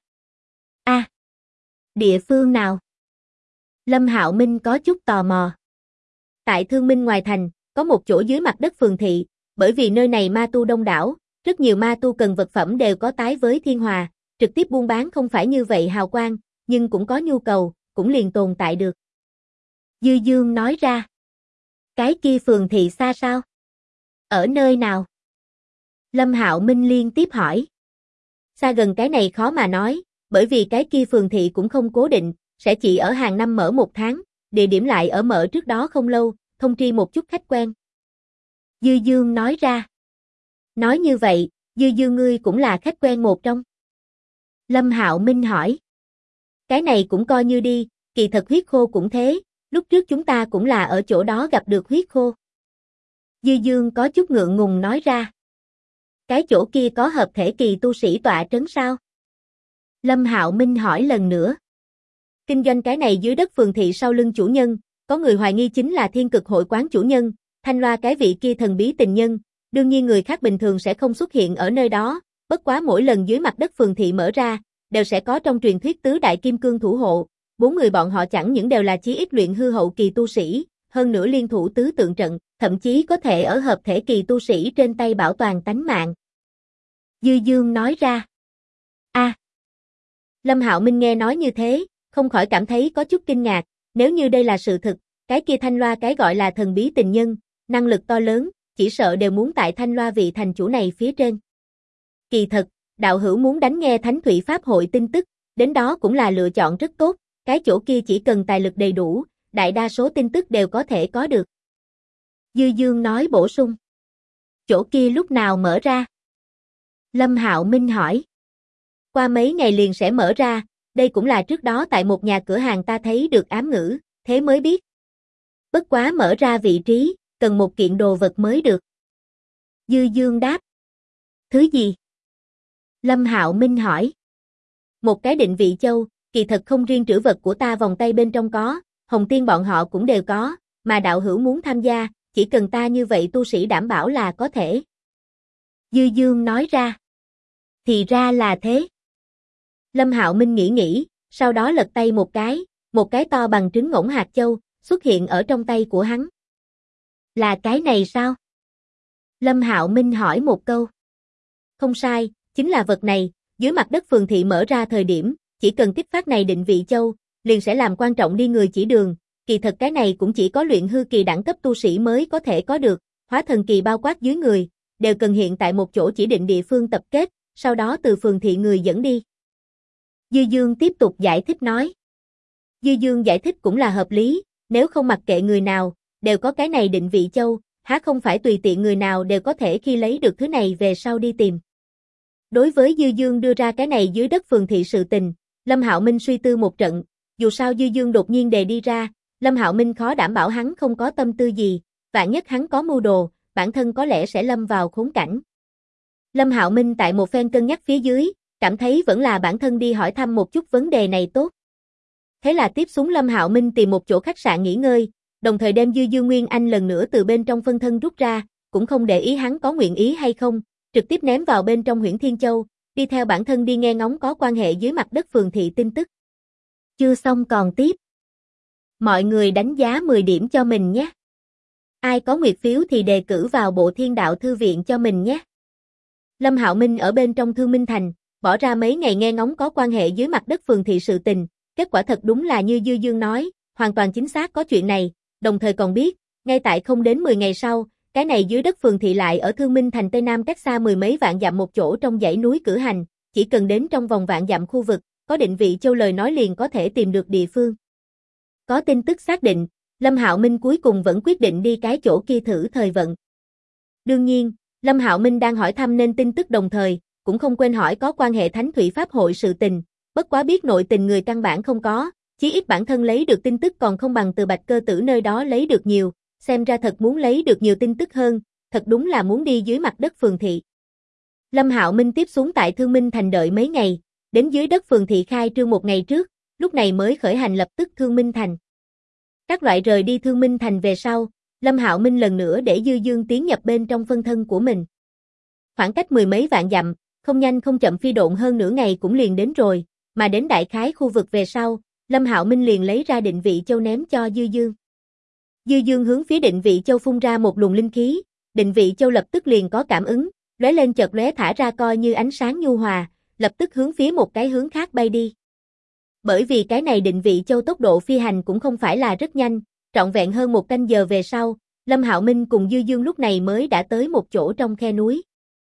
A: Địa phương nào? Lâm Hạo Minh có chút tò mò. Tại Thương Minh ngoài thành, có một chỗ dưới mặt đất phường thị, bởi vì nơi này ma tu đông đảo, rất nhiều ma tu cần vật phẩm đều có tái với Thiên Hòa, trực tiếp buôn bán không phải như vậy hào quang, nhưng cũng có nhu cầu, cũng liền tồn tại được. Dư Dương nói ra. Cái kia phường thị xa sao? Ở nơi nào? Lâm Hạo Minh liên tiếp hỏi. Xa gần cái này khó mà nói, bởi vì cái kia phường thị cũng không cố định, sẽ chỉ ở hàng năm mở 1 tháng, địa điểm lại ở mở trước đó không lâu, thông tri một chút khách quen. Dư Dương nói ra. Nói như vậy, Dư Dương ngươi cũng là khách quen một trong. Lâm Hạo Minh hỏi. Cái này cũng coi như đi, kỳ thật huyết khô cũng thế, lúc trước chúng ta cũng là ở chỗ đó gặp được huyết khô. Dư Dương có chút ngượng ngùng nói ra. Cái chỗ kia có hợp thể kỳ tu sĩ tọa trấn sao? Lâm Hạo Minh hỏi lần nữa. Kinh doanh cái này dưới đất phường thị sau lưng chủ nhân, có người hoài nghi chính là Thiên Cực hội quán chủ nhân, Thanh Loa cái vị kia thần bí tình nhân, đương nhiên người khác bình thường sẽ không xuất hiện ở nơi đó, bất quá mỗi lần dưới mặt đất phường thị mở ra, đều sẽ có trong truyền thuyết tứ đại kim cương thủ hộ, 4 người bọn họ chẳng những đều là chí ít luyện hư hậu kỳ tu sĩ, hơn nữa liên thủ tứ tượng trận, thậm chí có thể ở hợp thể kỳ tu sĩ trên tay bảo toàn tánh mạng. Dư Dương nói ra. Lâm Hạo Minh nghe nói như thế, không khỏi cảm thấy có chút kinh ngạc, nếu như đây là sự thực, cái kia Thanh Loa cái gọi là thần bí tình nhân, năng lực to lớn, chỉ sợ đều muốn tại Thanh Loa vị thành chủ này phía trên. Kỳ thật, đạo hữu muốn đánh nghe Thánh Thủy Pháp hội tin tức, đến đó cũng là lựa chọn rất tốt, cái chỗ kia chỉ cần tài lực đầy đủ, đại đa số tin tức đều có thể có được. Dư Dương nói bổ sung. Chỗ kia lúc nào mở ra? Lâm Hạo Minh hỏi. Qua mấy ngày liền sẽ mở ra, đây cũng là trước đó tại một nhà cửa hàng ta thấy được ám ngữ, thế mới biết. Bất quá mở ra vị trí, cần một kiện đồ vật mới được. Dư Dương đáp. Thứ gì? Lâm Hạo Minh hỏi. Một cái định vị châu, kỳ thật không riêng trữ vật của ta vòng tay bên trong có, Hồng Tiên bọn họ cũng đều có, mà đạo hữu muốn tham gia, chỉ cần ta như vậy tu sĩ đảm bảo là có thể. Dư Dương nói ra. Thì ra là thế. Lâm Hạo Minh nghĩ, sau đó lật tay một cái to bằng trứng ngỗng hạt châu, xuất hiện ở trong tay của hắn. Là cái này sao? Lâm Hạo Minh hỏi một câu. Không sai, chính là vật này, dưới mặt đất phường thị mở ra thời điểm, chỉ cần kích phát này định vị châu, liền sẽ làm quan trọng đi người chỉ đường, kỳ thật cái này cũng chỉ có luyện hư kỳ đẳng cấp tu sĩ mới có thể có được, hóa thần kỳ bao quát dưới người, đều cần hiện tại một chỗ chỉ định địa phương tập kết, sau đó từ phường thị người dẫn đi. Dư Dương tiếp tục giải thích nói. Dư Dương giải thích cũng là hợp lý, nếu không mặc kệ người nào, đều có cái này định vị châu, há không phải tùy tiện người nào đều có thể khi lấy được thứ này về sau đi tìm. Đối với Dư Dương đưa ra cái này dưới đất phường thị sự tình, Lâm Hạo Minh suy tư một trận, dù sao Dư Dương đột nhiên đề đi ra, Lâm Hạo Minh khó đảm bảo hắn không có tâm tư gì, vạn nhất hắn có mưu đồ, bản thân có lẽ sẽ lâm vào khốn cảnh. Lâm Hạo Minh tại một phen cân nhắc phía dưới, cảm thấy vẫn là bản thân đi hỏi thăm một chút vấn đề này tốt. Thế là tiếp xuống Lâm Hạo Minh tìm một chỗ khách sạn nghỉ ngơi, đồng thời đem Dư Dương Nguyên Anh lần nữa từ bên trong phân thân rút ra, cũng không để ý hắn có nguyện ý hay không, trực tiếp ném vào bên trong Huyễn Thiên Châu, đi theo bản thân đi nghe ngóng có quan hệ dưới mặt đất phường thị tin tức. Chưa xong còn tiếp. Mọi người đánh giá 10 điểm cho mình nhé. Ai có nguyệt phiếu thì đề cử vào Bộ Thiên Đạo Thư Viện cho mình nhé. Lâm Hạo Minh ở bên trong Thương Minh Thành, bỏ ra mấy ngày nghe ngóng có quan hệ dưới mặt đất phường thị sự tình, kết quả thật đúng là như Dư Dương nói, hoàn toàn chính xác có chuyện này, đồng thời còn biết, ngay tại không đến 10 ngày sau, cái này dưới đất phường thị lại ở Thương Minh Thành Tây Nam cách xa 10 mấy vạn dặm một chỗ trong dãy núi Cử Hành, chỉ cần đến trong vòng vạn dặm khu vực, có định vị châu lời nói liền có thể tìm được địa phương. Có tin tức xác định, Lâm Hạo Minh cuối cùng vẫn quyết định đi cái chỗ kia thử thời vận. Đương nhiên, Lâm Hạo Minh đang hỏi thăm nên tin tức đồng thời, cũng không quên hỏi có quan hệ Thánh Thủy Pháp hội sự tình, bất quá biết nội tình người căn bản không có, chí ít bản thân lấy được tin tức còn không bằng từ Bạch Cơ Tử nơi đó lấy được nhiều, xem ra thật muốn lấy được nhiều tin tức hơn, thật đúng là muốn đi dưới mặt đất phường thị. Lâm Hạo Minh tiếp xuống tại Thương Minh Thành đợi mấy ngày, đến dưới đất phường thị khai trương một ngày trước, lúc này mới khởi hành lập tức Thương Minh Thành. Các loại rời đi Thương Minh Thành về sau, Lâm Hạo Minh lần nữa để Dư Dương tiến nhập bên trong phân thân của mình. Khoảng cách 10 mấy vạn dặm, không nhanh không chậm phi độn hơn nửa ngày cũng liền đến rồi, mà đến đại khái khu vực về sau, Lâm Hạo Minh liền lấy ra định vị châu ném cho Dư Dương. Dư Dương hướng phía định vị châu phun ra một luồng linh khí, định vị châu lập tức liền có cảm ứng, lóe lên chợt lóe thả ra coi như ánh sáng nhu hòa, lập tức hướng phía một cái hướng khác bay đi. Bởi vì cái này định vị châu tốc độ phi hành cũng không phải là rất nhanh, trọn vẹn hơn một canh giờ về sau, Lâm Hạo Minh cùng Dư Dương lúc này mới đã tới một chỗ trong khe núi.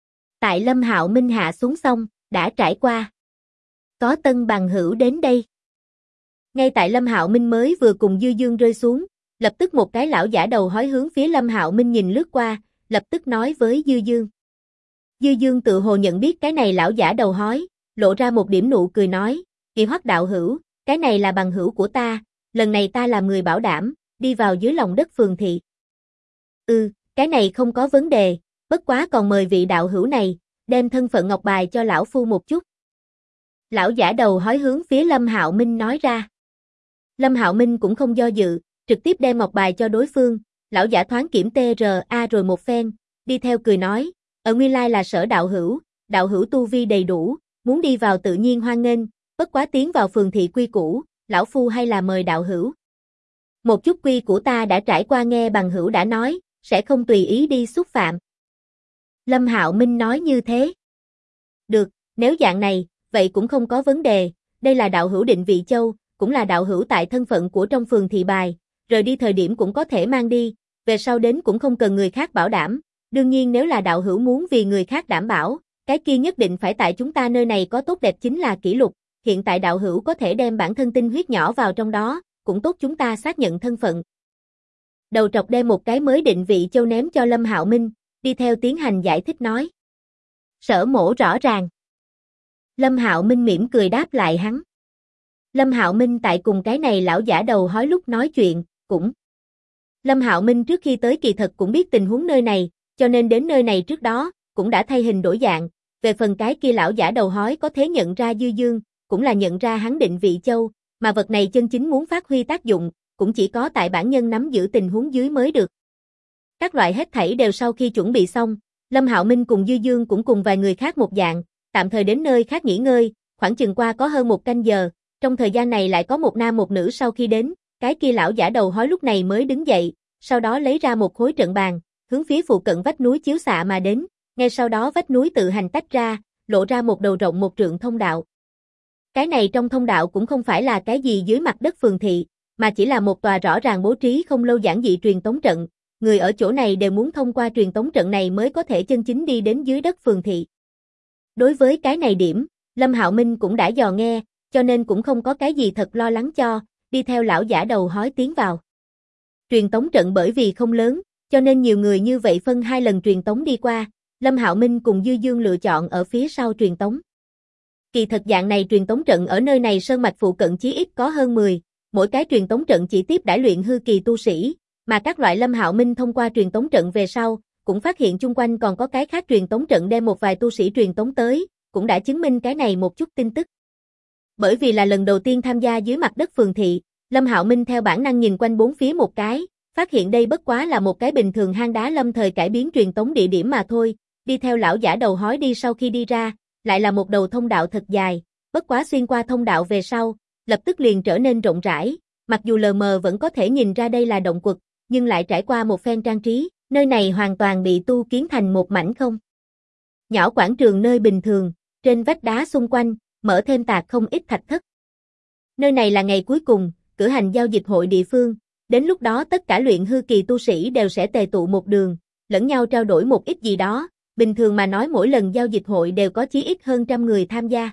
A: Tại Lâm Hạo Minh hạ xuống xong, đã trải qua. Có tân bằng hữu đến đây. Ngay tại Lâm Hạo Minh mới vừa cùng Dư Dương rơi xuống, lập tức một cái lão giả đầu hói hướng phía Lâm Hạo Minh nhìn lướt qua, lập tức nói với Dư Dương. Dư Dương tự hồ nhận biết cái này lão giả đầu hói, lộ ra một điểm nụ cười nói, Kỳ Hoắc đạo hữu, cái này là bằng hữu của ta, lần này ta làm người bảo đảm, đi vào dưới lòng đất phường thị. Cái này không có vấn đề, bất quá còn mời vị đạo hữu này, đem thân phận ngọc bài cho lão phu một chút. Lão giả đầu hói hướng phía Lâm Hạo Minh nói ra. Lâm Hạo Minh cũng không do dự, trực tiếp đem ngọc bài cho đối phương, lão giả thoáng kiểm TRA rồi một phen, đi theo cười nói, nguyên lai là Sở đạo hữu tu vi đầy đủ, muốn đi vào tự nhiên hoan nghênh, bất quá tiến vào phường thị quy củ, lão phu hay là mời đạo hữu. Một chút quy củ ta đã trải qua nghe bằng hữu đã nói, sẽ không tùy ý đi xúc phạm. Lâm Hạo Minh nói như thế. Được, nếu dạng này, vậy cũng không có vấn đề, đây là đạo hữu Định Vị Châu, cũng là đạo hữu tại thân phận của trong phường thị bài, rời đi thời điểm cũng có thể mang đi, về sau đến cũng không cần người khác bảo đảm, đương nhiên nếu là đạo hữu muốn vì người khác đảm bảo, cái kia nhất định phải tại chúng ta nơi này có tốt đẹp chính là kỷ lục, hiện tại đạo hữu có thể đem bản thân tinh huyết nhỏ vào trong đó, cũng tốt chúng ta xác nhận thân phận. Đầu trọc đem một cái mới Định Vị Châu ném cho Lâm Hạo Minh, đi theo tiến hành giải thích nói. Sở mỗ rõ ràng. Lâm Hạo Minh mỉm cười đáp lại hắn. Lâm Hạo Minh tại cùng cái này lão giả đầu hói lúc nói chuyện, cũng. Lâm Hạo Minh trước khi tới kỳ thật cũng biết tình huống nơi này, cho nên đến nơi này trước đó, cũng đã thay hình đổi dạng, về phần cái kia lão giả đầu hói có thể nhận ra Dư Dương, cũng là nhận ra hắn Định Vị Châu, mà vật này chân chính muốn phát huy tác dụng, cũng chỉ có tại bản nhân nắm giữ tình huống dưới mới được. Các loại hết thảy đều sau khi chuẩn bị xong, Lâm Hạo Minh cùng Dư Dương cũng cùng vài người khác một dạng, tạm thời đến nơi khác nghỉ ngơi, khoảng chừng qua có hơn một canh giờ, trong thời gian này lại có một nam một nữ sau khi đến, cái kia lão giả đầu hói lúc này mới đứng dậy, sau đó lấy ra một khối trận bàn, hướng phía phụ cận vách núi chiếu xạ mà đến, ngay sau đó vách núi tự hành tách ra, lộ ra một đầu rộng một trượng thông đạo. Cái này trong thông đạo cũng không phải là cái gì dưới mặt đất phường thị, mà chỉ là một tòa rõ ràng bố trí không lâu giản dị truyền tống trận, người ở chỗ này đều muốn thông qua truyền tống trận này mới có thể chân chính đi đến dưới đất phường thị. Đối với cái này điểm, Lâm Hạo Minh cũng đã dò nghe, cho nên cũng không có cái gì thật lo lắng cho, đi theo lão giả đầu hói tiến vào. Truyền tống trận bởi vì không lớn, cho nên nhiều người như vậy phân hai lần truyền tống đi qua, Lâm Hạo Minh cùng Dư Dương lựa chọn ở phía sau truyền tống. Kỳ thật dạng này truyền tống trận ở nơi này sơn mạch phụ cận chí ít có hơn 10, mỗi cái truyền tống trận chỉ tiếp đãi luyện hư kỳ tu sĩ, mà các loại Lâm Hạo Minh thông qua truyền tống trận về sau, cũng phát hiện chung quanh còn có cái khác truyền tống trận đem một vài tu sĩ truyền tống tới, cũng đã chứng minh cái này một chút tin tức. Bởi vì là lần đầu tiên tham gia dưới mặt đất phường thị, Lâm Hạo Minh theo bản năng nhìn quanh bốn phía một cái, phát hiện đây bất quá là một cái bình thường hang đá lâm thời cải biến truyền tống địa điểm mà thôi, đi theo lão giả đầu hói đi sau khi đi ra, lại là một đầu thông đạo thật dài, bất quá xuyên qua thông đạo về sau, lập tức liền trở nên rộng rãi, mặc dù lờ mờ vẫn có thể nhìn ra đây là động quật, nhưng lại trải qua một phen trang trí, nơi này hoàn toàn bị tu kiến thành một mảnh không nhỏ quảng trường nơi bình thường, trên vách đá xung quanh, mở thêm tạc không ít thạch thất. Nơi này là ngày cuối cùng, cử hành giao dịch hội địa phương, đến lúc đó tất cả luyện hư kỳ tu sĩ đều sẽ tề tụ một đường, lẫn nhau trao đổi một ít gì đó, bình thường mà nói mỗi lần giao dịch hội đều có chí ít hơn 100 người tham gia.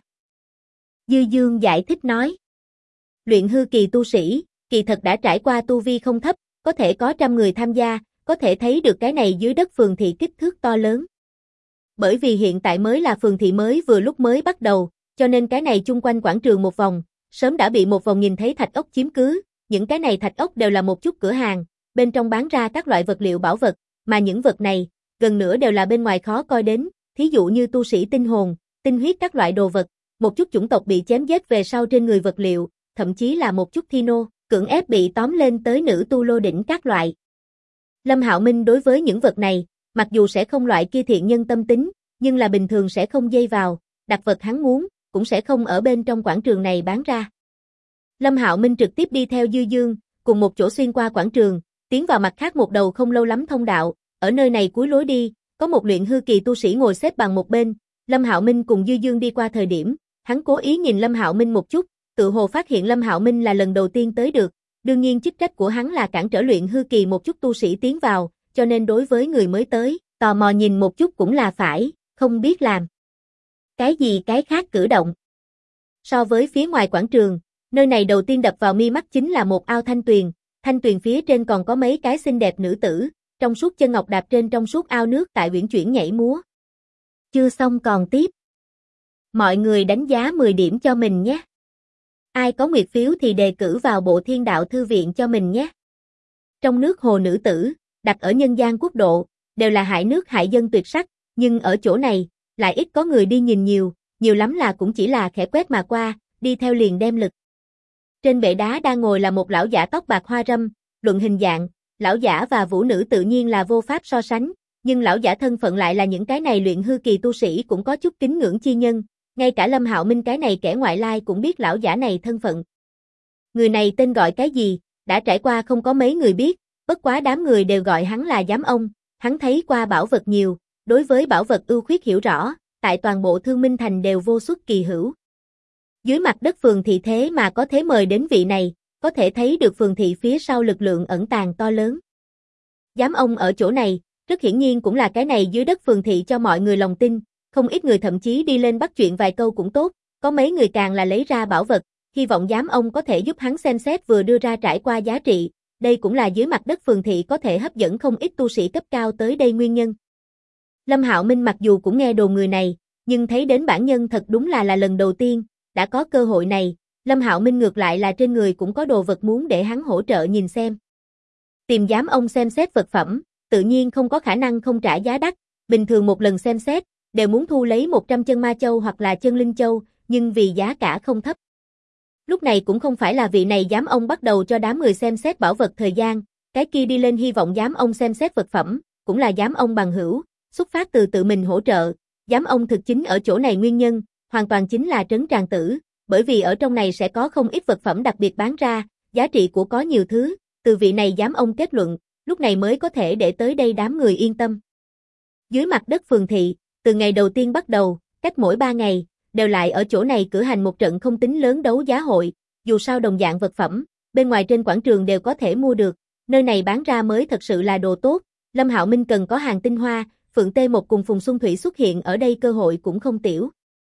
A: Dư Dương giải thích nói, luyện hư kỳ tu sĩ, kỳ thật đã trải qua tu vi không thấp, có thể có 100 người tham gia, có thể thấy được cái này dưới đất phường thị kích thước to lớn. Bởi vì hiện tại mới là phường thị mới vừa lúc mới bắt đầu, cho nên cái này chung quanh quảng trường một vòng, sớm đã bị một vòng nhìn thấy thạch ốc chiếm cứ, những cái này thạch ốc đều là một chút cửa hàng, bên trong bán ra các loại vật liệu bảo vật, mà những vật này, gần nửa đều là bên ngoài khó coi đến, thí dụ như tu sĩ tinh hồn, tinh huyết các loại đồ vật, một chút chủng tộc bị chém giết về sau trên người vật liệu, thậm chí là một chút thi nô, cưỡng ép bị tóm lên tới nữ tu lô đỉnh các loại. Lâm Hạo Minh đối với những vật này, mặc dù sẽ không loại kia thiện nhân tâm tính, nhưng là bình thường sẽ không dây vào, đặt vật hắn muốn, cũng sẽ không ở bên trong quảng trường này bán ra. Lâm Hạo Minh trực tiếp đi theo Dư Dương, cùng một chỗ xuyên qua quảng trường, tiến vào mặt khác một đầu không lâu lắm thông đạo, ở nơi này cuối lối đi, có một luyện hư kỳ tu sĩ ngồi xếp bằng một bên, Lâm Hạo Minh cùng Dư Dương đi qua thời điểm, hắn cố ý nhìn Lâm Hạo Minh một chút, tự hồ phát hiện Lâm Hạo Minh là lần đầu tiên tới được, đương nhiên chức trách của hắn là cản trở luyện hư kỳ một chút tu sĩ tiến vào, cho nên đối với người mới tới, tò mò nhìn một chút cũng là phải, không biết làm cái gì cái khác cử động. So với phía ngoài quảng trường, nơi này đầu tiên đập vào mi mắt chính là một ao thanh tuyền phía trên còn có mấy cái xinh đẹp nữ tử, trong suốt chân ngọc đạp trên trong suốt ao nước tại uyển chuyển nhảy múa. Chưa xong còn tiếp. Mọi người đánh giá 10 điểm cho mình nhé. Ai có nguyệt phiếu thì đề cử vào Bộ Thiên Đạo Thư Viện cho mình nhé. Trong nước hồ nữ tử, đặt ở nhân gian quốc độ, đều là hại nước hại dân tuyệt sắc, nhưng ở chỗ này, lại ít có người đi nhìn nhiều lắm là cũng chỉ là khẽ quét mà qua, đi theo liền đem lực. Trên bệ đá đang ngồi là một lão giả tóc bạc hoa râm, luận hình dạng, lão giả và vũ nữ tự nhiên là vô pháp so sánh, nhưng lão giả thân phận lại là những cái này luyện hư kỳ tu sĩ cũng có chút kính ngưỡng chi nhân, ngay cả Lâm Hạo Minh cái này kẻ ngoại lai cũng biết lão giả này thân phận. Người này tên gọi cái gì, đã trải qua không có mấy người biết, bất quá đám người đều gọi hắn là giám ông, hắn thấy qua bảo vật nhiều, đối với bảo vật ưu khuyết hiểu rõ, tại toàn bộ Thương Minh Thành đều vô xuất kỳ hữu. Dưới mặt đất phường thị thế mà có thể mời đến vị này, có thể thấy được phường thị phía sau lực lượng ẩn tàng to lớn. Giám ông ở chỗ này, rất hiển nhiên cũng là cái này dưới đất phường thị cho mọi người lòng tin, không ít người thậm chí đi lên bắt chuyện vài câu cũng tốt, có mấy người càng là lấy ra bảo vật, hy vọng giám ông có thể giúp hắn xem xét vừa đưa ra trải qua giá trị, đây cũng là dưới mặt đất phường thị có thể hấp dẫn không ít tu sĩ cấp cao tới đây nguyên nhân. Lâm Hạo Minh mặc dù cũng nghe đồn người này, nhưng thấy đến bản nhân thật đúng là lần đầu tiên, đã có cơ hội này, Lâm Hạo Minh ngược lại là trên người cũng có đồ vật muốn để hắn hỗ trợ nhìn xem. Tìm giám ông xem xét vật phẩm, tự nhiên không có khả năng không trả giá đắt, bình thường một lần xem xét, đều muốn thu lấy 100 chân ma châu hoặc là chân linh châu, nhưng vì giá cả không thấp. Lúc này cũng không phải là vị này giám ông bắt đầu cho đám người xem xét bảo vật thời gian, cái kia đi lên hy vọng giám ông xem xét vật phẩm, cũng là giám ông bằng hữu, xuất phát từ tự mình hỗ trợ, giám ông thực chính ở chỗ này nguyên nhân, hoàn toàn chính là trấn tràng tử, bởi vì ở trong này sẽ có không ít vật phẩm đặc biệt bán ra, giá trị của có nhiều thứ, từ vị này giám ông kết luận, lúc này mới có thể để tới đây đám người yên tâm. Dưới mặt đất phường thị, từ ngày đầu tiên bắt đầu, cách mỗi 3 ngày, đều lại ở chỗ này cử hành một trận không tính lớn đấu giá hội, dù sao đồng dạng vật phẩm, bên ngoài trên quảng trường đều có thể mua được, nơi này bán ra mới thật sự là đồ tốt, Lâm Hạo Minh cần có hàng tinh hoa, Phượng T1 cùng Phùng Xuân Thủy xuất hiện ở đây cơ hội cũng không tiểu.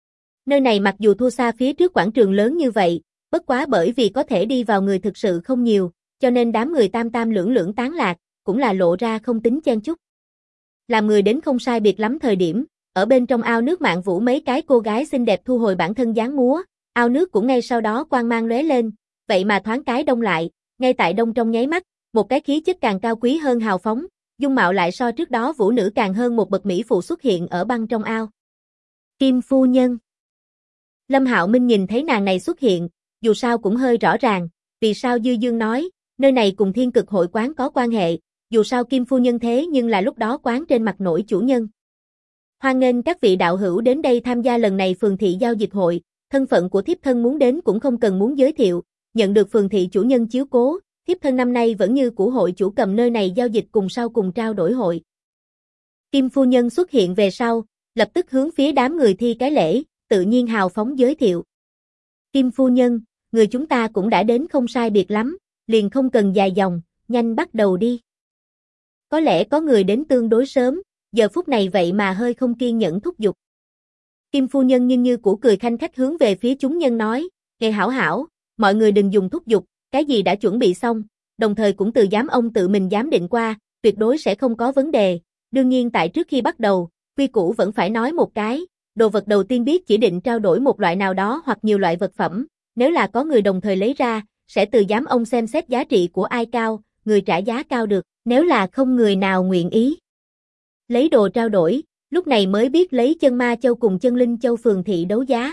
A: Nơi này mặc dù thua xa phía trước quảng trường lớn như vậy, bất quá bởi vì có thể đi vào người thực sự không nhiều, cho nên đám người tam tam lưỡng lưỡng tán lạc, cũng là lộ ra không tính chen chúc. Làm người đến không sai biệt lắm thời điểm, ở bên trong ao nước Mạn Vũ mấy cái cô gái xinh đẹp thu hồi bản thân dáng múa, ao nước cũng ngay sau đó quang mang lóe lên, vậy mà thoáng cái đông lại, ngay tại đông trong nháy mắt, một cái khí chất càng cao quý hơn hào phóng, dung mạo lại so trước đó vũ nữ càng hơn một bậc mỹ phụ xuất hiện ở băng trong ao. Kim phu nhân. Lâm Hạo Minh nhìn thấy nàng này xuất hiện, dù sao cũng hơi rõ ràng, vì sao Dư Dương nói, Nơi này cùng Thiên Cực hội quán có quan hệ, dù sao Kim phu nhân thế nhưng là lúc đó quán trên mặt nổi chủ nhân. Hoan nghênh các vị đạo hữu đến đây tham gia lần này phường thị giao dịch hội, thân phận của thiếp thân muốn đến cũng không cần muốn giới thiệu, nhận được phường thị chủ nhân chiếu cố, thiếp thân năm nay vẫn như cũ hội chủ cầm nơi này giao dịch cùng sau cùng trao đổi hội. Kim phu nhân xuất hiện về sau, lập tức hướng phía đám người thi cái lễ, tự nhiên hào phóng giới thiệu. Kim phu nhân, người chúng ta cũng đã đến không sai biệt lắm, liền không cần dài dòng, nhanh bắt đầu đi. Có lẽ có người đến tương đối sớm, giờ phút này vậy mà hơi không kiên nhẫn thúc giục. Kim phu nhân nhưng như cũ cười khanh khách hướng về phía chúng nhân nói, "Nghe hảo hảo, mọi người đừng dùng thúc giục, cái gì đã chuẩn bị xong, đồng thời cũng từ giám ông tự mình giám định qua, tuyệt đối sẽ không có vấn đề. Đương nhiên tại trước khi bắt đầu, quy củ vẫn phải nói một cái, đồ vật đầu tiên biết chỉ định trao đổi một loại nào đó hoặc nhiều loại vật phẩm, nếu là có người đồng thời lấy ra, sẽ từ giám ông xem xét giá trị của ai cao, người trả giá cao được, nếu là không người nào nguyện ý lấy đồ trao đổi, lúc này mới biết lấy chân ma châu cùng chân linh châu phường thị đấu giá."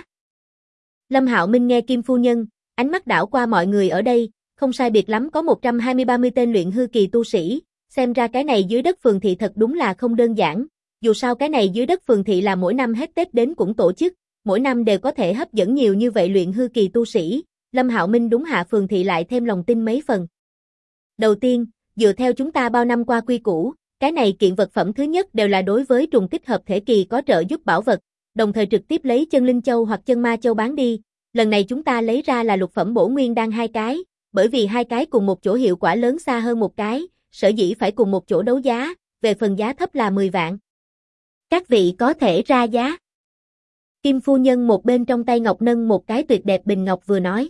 A: Lâm Hạo Minh nghe Kim phu nhân, ánh mắt đảo qua mọi người ở đây, không sai biệt lắm có 120-30 tên luyện hư kỳ tu sĩ, xem ra cái này dưới đất phường thị thật đúng là không đơn giản, dù sao cái này dưới đất phường thị là mỗi năm hết Tết đến cũng tổ chức, mỗi năm đều có thể hấp dẫn nhiều như vậy luyện hư kỳ tu sĩ, Lâm Hạo Minh đúng hạ phường thị lại thêm lòng tin mấy phần. Đầu tiên, dựa theo chúng ta bao năm qua quy củ, cái này kiện vật phẩm thứ nhất đều là đối với trùng kích hợp thể kỳ có trợ giúp bảo vật, đồng thời trực tiếp lấy chân linh châu hoặc chân ma châu bán đi. Lần này chúng ta lấy ra là lục phẩm bổ nguyên đan 2 cái, bởi vì 2 cái cùng một chỗ hiệu quả lớn xa hơn một cái, sở dĩ phải cùng một chỗ đấu giá, về phần giá thấp là 10 vạn. Các vị có thể ra giá. Kim phu nhân một bên trong tay ngọc nâng một cái tuyệt đẹp bình ngọc vừa nói.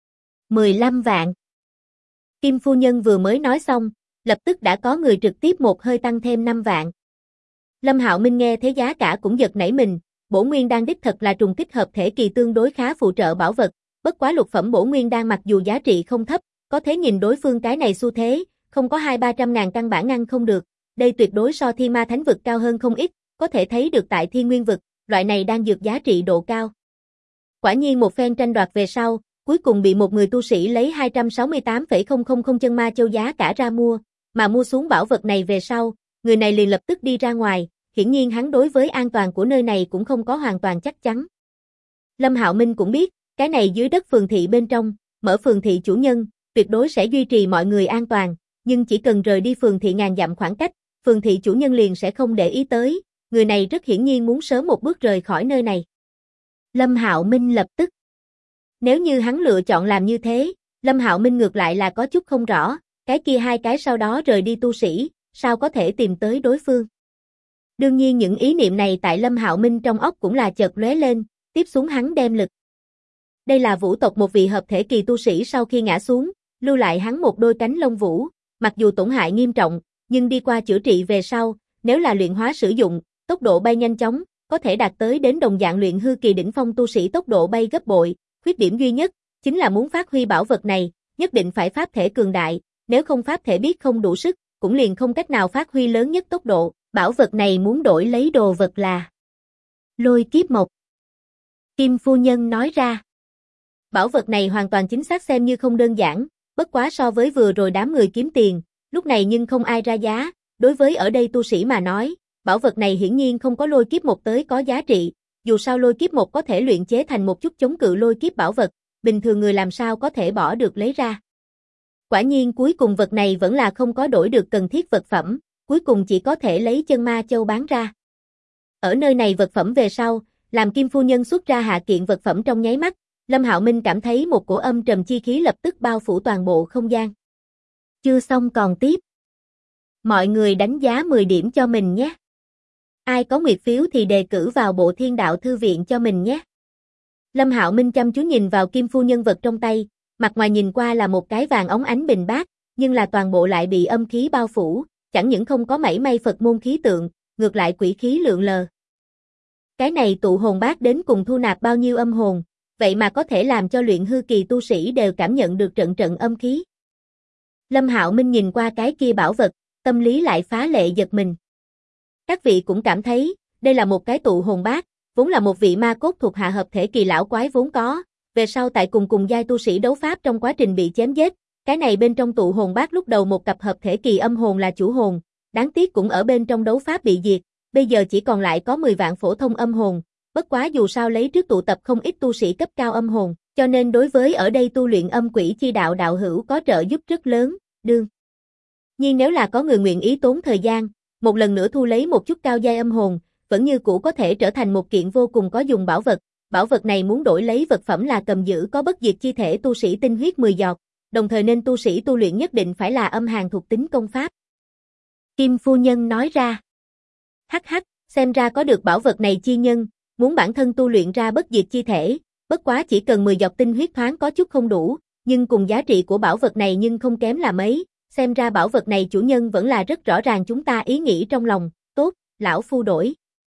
A: 15 vạn. Kim phu nhân vừa mới nói xong, lập tức đã có người trực tiếp một hơi tăng thêm 5 vạn. Lâm Hạo Minh nghe thế giá cả cũng giật nảy mình, bổ nguyên đan đích thật là trùng kích hợp thể kỳ tương đối khá phụ trợ bảo vật, bất quá lục phẩm bổ nguyên đan mặc dù giá trị không thấp, có thế nhìn đối phương cái này xu thế, không có 200-300 ngàn căn bản ngăn không được, đây tuyệt đối so Thiên Ma Thánh vực cao hơn không ít, có thể thấy được tại Thiên Nguyên vực, loại này đang dược giá trị độ cao. Quả nhiên một phen tranh đoạt về sau, cuối cùng bị một người tu sĩ lấy 268,000 chân ma châu giá cả ra mua, mà mua xuống bảo vật này về sau, người này liền lập tức đi ra ngoài, hiển nhiên hắn đối với an toàn của nơi này cũng không có hoàn toàn chắc chắn. Lâm Hạo Minh cũng biết, cái này dưới đất phường thị bên trong, mở phường thị chủ nhân, tuyệt đối sẽ duy trì mọi người an toàn, nhưng chỉ cần rời đi phường thị ngàn dặm khoảng cách, phường thị chủ nhân liền sẽ không để ý tới, người này rất hiển nhiên muốn sớm một bước rời khỏi nơi này. Lâm Hạo Minh lập tức. Nếu như hắn lựa chọn làm như thế, Lâm Hạo Minh ngược lại là có chút không rõ, cái kia 2 cái sau đó rời đi tu sĩ, sao có thể tìm tới đối phương. Đương nhiên những ý niệm này tại Lâm Hạo Minh trong óc cũng là chợt lóe lên, tiếp xuống hắn đem lực. Đây là vũ tộc một vị hợp thể kỳ tu sĩ sau khi ngã xuống, lưu lại hắn một đôi cánh lông vũ, mặc dù tổn hại nghiêm trọng, nhưng đi qua chữa trị về sau, nếu là luyện hóa sử dụng, tốc độ bay nhanh chóng, có thể đạt tới đến đồng dạng luyện hư kỳ đỉnh phong tu sĩ tốc độ bay gấp bội, khuyết điểm duy nhất chính là muốn phát huy bảo vật này, nhất định phải pháp thể cường đại, nếu không pháp thể biết không đủ sức, cũng liền không cách nào phát huy lớn nhất tốc độ, bảo vật này muốn đổi lấy đồ vật là Lôi Kiếp Mộc. Kim phu nhân nói ra. Bảo vật này hoàn toàn chính xác xem như không đơn giản, bất quá so với vừa rồi đám người kiếm tiền, lúc này nhưng không ai ra giá, đối với ở đây tu sĩ mà nói, bảo vật này hiển nhiên không có Lôi Kiếp Mộc tới có giá trị, dù sao Lôi Kiếp Mộc có thể luyện chế thành một chút chống cự lôi kiếp bảo vật, bình thường người làm sao có thể bỏ được lấy ra. Quả nhiên cuối cùng vật này vẫn là không có đổi được cần thiết vật phẩm, cuối cùng chỉ có thể lấy chân ma châu bán ra. Ở nơi này vật phẩm về sau, làm Kim phu nhân xuất ra hạ kiện vật phẩm trong nháy mắt, Lâm Hạo Minh cảm thấy một cổ âm trầm chi khí lập tức bao phủ toàn bộ không gian. Chưa xong còn tiếp. Mọi người đánh giá 10 điểm cho mình nhé. Ai có nguyệt phiếu thì đề cử vào Bộ Thiên Đạo Thư Viện cho mình nhé. Lâm Hạo Minh chăm chú nhìn vào Kim phu nhân vật trong tay, mặt ngoài nhìn qua là một cái vàng óng ánh bình bát, nhưng là toàn bộ lại bị âm khí bao phủ, chẳng những không có mảy may Phật môn khí tượng, ngược lại quỷ khí lượn lờ. Cái này tụ hồn bát đến cùng thu nạp bao nhiêu âm hồn, vậy mà có thể làm cho luyện hư kỳ tu sĩ đều cảm nhận được trận trận âm khí. Lâm Hạo Minh nhìn qua cái kia bảo vật, tâm lý lại phá lệ giật mình. Các vị cũng cảm thấy, đây là một cái tụ hồn bát, vốn là một vị ma cốt thuộc hạ hợp thể kỳ lão quái vốn có, về sau tại cùng giai tu sĩ đấu pháp trong quá trình bị chém giết, Cái này bên trong tụ hồn bát lúc đầu một cặp hợp thể kỳ âm hồn là chủ hồn, đáng tiếc cũng ở bên trong đấu pháp bị diệt, bây giờ chỉ còn lại có 10 vạn phổ thông âm hồn, bất quá dù sao lấy trước tụ tập không ít tu sĩ cấp cao âm hồn, cho nên đối với ở đây tu luyện âm quỷ chi đạo đạo hữu có trợ giúp rất lớn, đương nhiên nếu là có người nguyện ý tốn thời gian, một lần nữa thu lấy một chút cao giai âm hồn, vẫn như cũ có thể trở thành một kiện vô cùng có dùng bảo vật này muốn đổi lấy vật phẩm là cầm giữ có bất diệt chi thể tu sĩ tinh huyết 10 giọt, đồng thời nên tu sĩ tu luyện nhất định phải là âm hàn thuộc tính công pháp. Kim phu nhân nói ra. Hắc hắc, xem ra có được bảo vật này chi nhân, muốn bản thân tu luyện ra bất diệt chi thể, bất quá chỉ cần 10 giọt tinh huyết thoáng có chút không đủ, nhưng cùng giá trị của bảo vật này nhưng không kém là mấy, xem ra bảo vật này chủ nhân vẫn là rất rõ ràng chúng ta ý nghĩ trong lòng, tốt, lão phu đổi.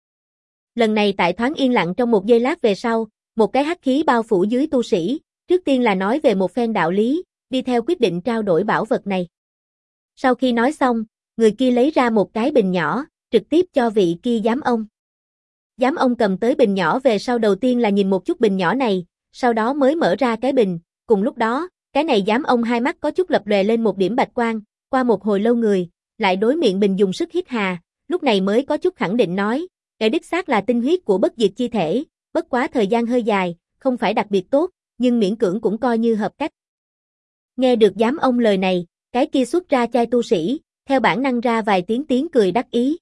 A: Lần này tại thoáng yên lặng trong một giây lát về sau, một cái hắc khí bao phủ dưới tu sĩ, trước tiên là nói về một phen đạo lý, đi theo quyết định trao đổi bảo vật này. Sau khi nói xong, người kia lấy ra một cái bình nhỏ, trực tiếp cho vị kia giám ông. Giám ông cầm tới bình nhỏ về sau đầu tiên là nhìn một chút bình nhỏ này, sau đó mới mở ra cái bình, cùng lúc đó, cái này giám ông hai mắt có chút lập lòe lên một điểm bạch quang, qua một hồi lâu người, lại đối miệng bình dùng sức hít hà, lúc này mới có chút khẳng định nói, cái đích xác là tinh huyết của bất diệt chi thể, bất quá thời gian hơi dài, không phải đặc biệt tốt, nhưng miễn cưỡng cũng coi như hợp cách. Nghe được giám ông lời này, cái kia xuất ra chai tu sĩ, theo bản năng ra vài tiếng cười đắc ý.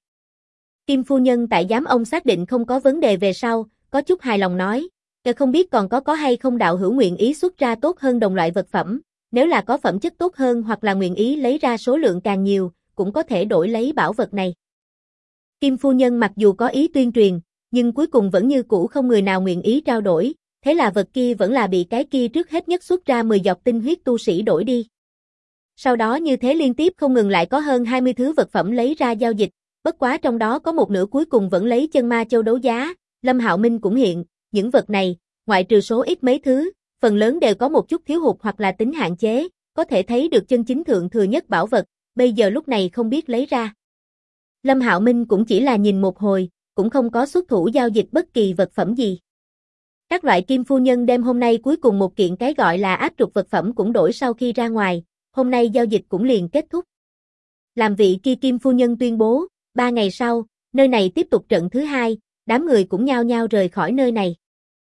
A: Kim phu nhân tại giám ông xác định không có vấn đề về sau, có chút hài lòng nói, không biết còn có hay không đạo hữu nguyện ý xuất ra tốt hơn đồng loại vật phẩm, nếu là có phẩm chất tốt hơn hoặc là nguyện ý lấy ra số lượng càng nhiều, cũng có thể đổi lấy bảo vật này. Kim phu nhân mặc dù có ý tuyên truyền, nhưng cuối cùng vẫn như cũ không người nào nguyện ý trao đổi, thế là vật kia vẫn là bị cái kia trước hết nhất xuất ra 10 giọt tinh huyết tu sĩ đổi đi. Sau đó như thế liên tiếp không ngừng lại có hơn 20 thứ vật phẩm lấy ra giao dịch, bất quá trong đó có một nửa cuối cùng vẫn lấy chân ma châu đấu giá, Lâm Hạo Minh cũng hiện, những vật này, ngoại trừ số ít mấy thứ, phần lớn đều có một chút thiếu hụt hoặc là tính hạn chế, có thể thấy được chân chính thượng thừa nhất bảo vật, bây giờ lúc này không biết lấy ra. Lâm Hạo Minh cũng chỉ là nhìn một hồi, cũng không có xuất thủ giao dịch bất kỳ vật phẩm gì. Các loại Kim phu nhân đem hôm nay cuối cùng một kiện cái gọi là áp trục vật phẩm cũng đổi sau khi ra ngoài, hôm nay giao dịch cũng liền kết thúc. Làm vị kia Kim phu nhân tuyên bố, 3 ngày sau, nơi này tiếp tục trận thứ 2, đám người cũng nhao nhao rời khỏi nơi này.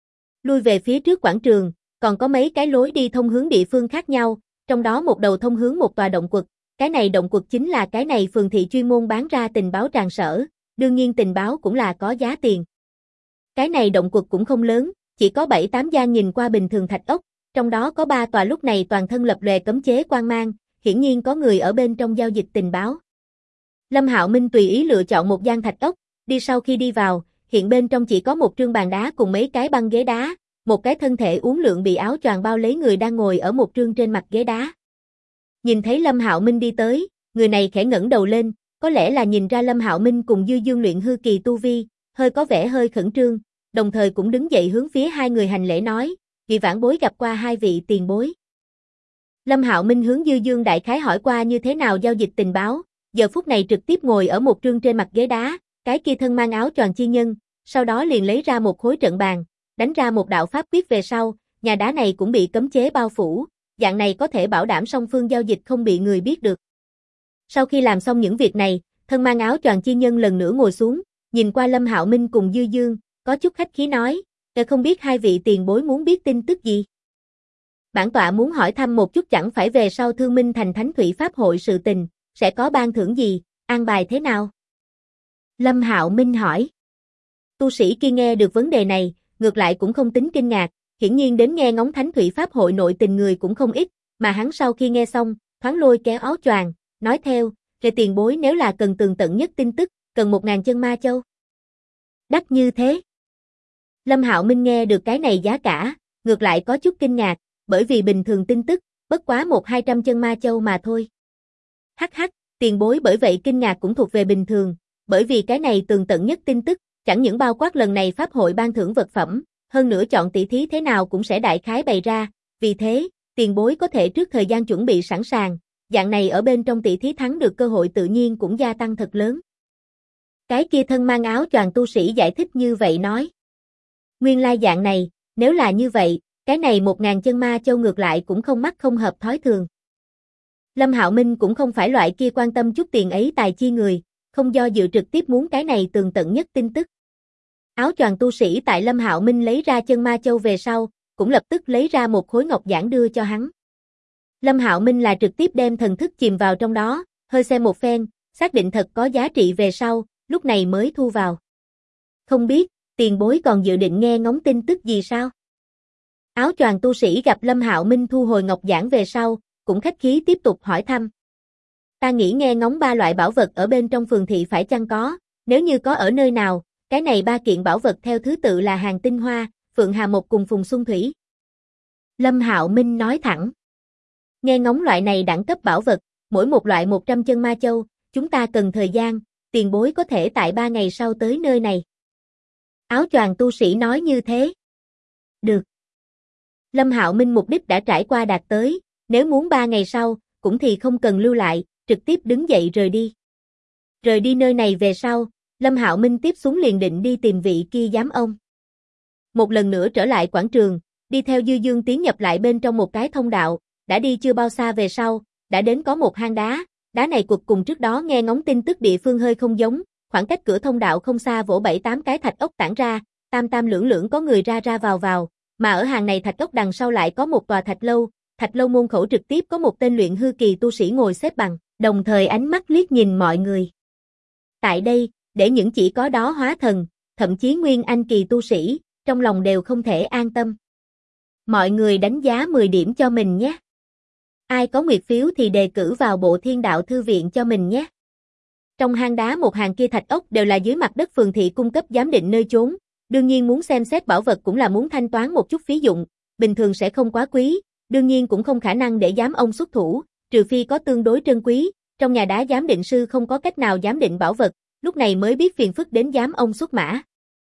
A: Lui về phía trước quảng trường, còn có mấy cái lối đi thông hướng địa phương khác nhau, trong đó một đầu thông hướng một tòa động quật, cái này động quật chính là cái này phường thị chuyên môn bán ra tình báo tràn sở, đương nhiên tình báo cũng là có giá tiền. Cái này động quật cũng không lớn, chỉ có 7-8 gian nhìn qua bình thường thạch ốc, trong đó có 3 tòa lúc này toàn thân lập lòe cấm chế quang mang, hiển nhiên có người ở bên trong giao dịch tình báo. Lâm Hạo Minh tùy ý lựa chọn một gian thạch ốc, đi sau khi đi vào, hiện bên trong chỉ có một trương bàn đá cùng mấy cái băng ghế đá, một cái thân thể uốn lượn bị áo choàng bao lấy người đang ngồi ở một trương trên mặt ghế đá. Nhìn thấy Lâm Hạo Minh đi tới, người này khẽ ngẩng đầu lên, có lẽ là nhìn ra Lâm Hạo Minh cùng Dư Dương luyện hư kỳ tu vi, hơi có vẻ hơi khẩn trương, đồng thời cũng đứng dậy hướng phía hai người hành lễ nói, vị vãn bối gặp qua hai vị tiền bối. Lâm Hạo Minh hướng Dư Dương đại khái hỏi qua như thế nào giao dịch tình báo, giờ phút này trực tiếp ngồi ở một trương trên mặt ghế đá, cái kia thân mang áo choàng chi nhân, sau đó liền lấy ra một khối trận bàn, đánh ra một đạo pháp quyết về sau, nhà đá này cũng bị cấm chế bao phủ, dạng này có thể bảo đảm song phương giao dịch không bị người biết được. Sau khi làm xong những việc này, thân mang áo choàng chi nhân lần nữa ngồi xuống, nhìn qua Lâm Hạo Minh cùng Dư Dương, có chút khách khí nói, không biết hai vị tiền bối muốn biết tin tức gì. Bản tọa muốn hỏi thăm một chút chẳng phải về sau Thương Minh Thành Thánh Thủy Pháp hội sự tình, sẽ có ban thưởng gì, an bài thế nào? Lâm Hạo Minh hỏi. Tu sĩ kia nghe được vấn đề này, ngược lại cũng không tính kinh ngạc, hiển nhiên đến nghe ngóng Thánh Thủy Pháp hội nội tình người cũng không ít, mà hắn sau khi nghe xong, thoáng lôi kéo áo choàng, nói theo, về tiền bối nếu là cần tường tận nhất tin tức, cần 1000 chân ma châu. Đắt như thế. Lâm Hạo Minh nghe được cái này giá cả, ngược lại có chút kinh ngạc, bởi vì bình thường tin tức, bất quá 100-200 chân ma châu mà thôi. Hắc hắc, tiền bối bởi vậy kinh ngạc cũng thuộc về bình thường, bởi vì cái này tường tận nhất tin tức, chẳng những bao quát lần này pháp hội ban thưởng vật phẩm, hơn nữa chọn tỷ thí thế nào cũng sẽ đại khái bày ra, vì thế, tiền bối có thể trước thời gian chuẩn bị sẵn sàng, dạng này ở bên trong tỷ thí thắng được cơ hội tự nhiên cũng gia tăng thật lớn. Cái kia thân mang áo choàng tu sĩ giải thích như vậy nói. Nguyên lai dạng này, nếu là như vậy, cái này 1000 chân ma châu ngược lại cũng không mắc không hợp thói thường. Lâm Hạo Minh cũng không phải loại kia quan tâm chút tiền ấy tài chi người, không do dự trực tiếp muốn cái này tường tận nhất tin tức. Áo choàng tu sĩ tại Lâm Hạo Minh lấy ra chân ma châu về sau, cũng lập tức lấy ra một khối ngọc giản đưa cho hắn. Lâm Hạo Minh là trực tiếp đem thần thức chìm vào trong đó, hơi xem một phen, xác định thật có giá trị về sau, lúc này mới thu vào. Không biết, tiền bối còn dự định nghe ngóng tin tức gì sao? Áo choàng tu sĩ gặp Lâm Hạo Minh thu hồi ngọc giản về sau, cũng khách khí tiếp tục hỏi thăm. Ta nghĩ nghe ngóng 3 loại bảo vật ở bên trong phường thị phải chăng có, nếu như có ở nơi nào, cái này 3 kiện bảo vật theo thứ tự là Hàng Tinh Hoa, Phượng Hà Mộc cùng Phùng Xuân Thủy. Lâm Hạo Minh nói thẳng. Nghe ngóng loại này đẳng cấp bảo vật, mỗi một loại 100 chân ma châu, chúng ta cần thời gian, tiền bối có thể tại 3 ngày sau tới nơi này. Áo choàng tu sĩ nói như thế. Được. Lâm Hạo Minh mục đích đã trải qua đạt tới, nếu muốn 3 ngày sau, cũng thì không cần lưu lại, trực tiếp đứng dậy rời đi. Rời đi nơi này về sau, Lâm Hạo Minh tiếp xuống liền định đi tìm vị kia giám ông. Một lần nữa trở lại quảng trường, đi theo Dư Dương tiến nhập lại bên trong một cái thông đạo, đã đi chưa bao xa về sau, đã đến có một hang đá, đá này cục cùng trước đó nghe ngóng tin tức địa phương hơi không giống, khoảng cách cửa thông đạo không xa vỗ 7-8 cái thạch ốc tản ra, tam tam lưỡng lưỡng có người ra ra vào vào, mà ở hàng này thạch ốc đằng sau lại có một tòa thạch lâu môn khẩu trực tiếp có một tên luyện hư kỳ tu sĩ ngồi xếp bằng, đồng thời ánh mắt liếc nhìn mọi người. Tại đây, để những chỉ có đó hóa thần, thậm chí nguyên anh kỳ tu sĩ, trong lòng đều không thể an tâm. Mọi người đánh giá 10 điểm cho mình nhé. Ai có nguyệt phiếu thì đề cử vào Bộ Thiên Đạo Thư Viện cho mình nhé. Trong hang đá một hàng kia thạch ốc đều là dưới mặt đất phường thị cung cấp giám định nơi chốn, đương nhiên muốn xem xét bảo vật cũng là muốn thanh toán một chút phí dụng, bình thường sẽ không quá quý, đương nhiên cũng không khả năng để giám ông xuất thủ, trừ phi có tương đối trân quý, trong nhà đá giám định sư không có cách nào giám định bảo vật, lúc này mới biết phiền phức đến giám ông xuất mã.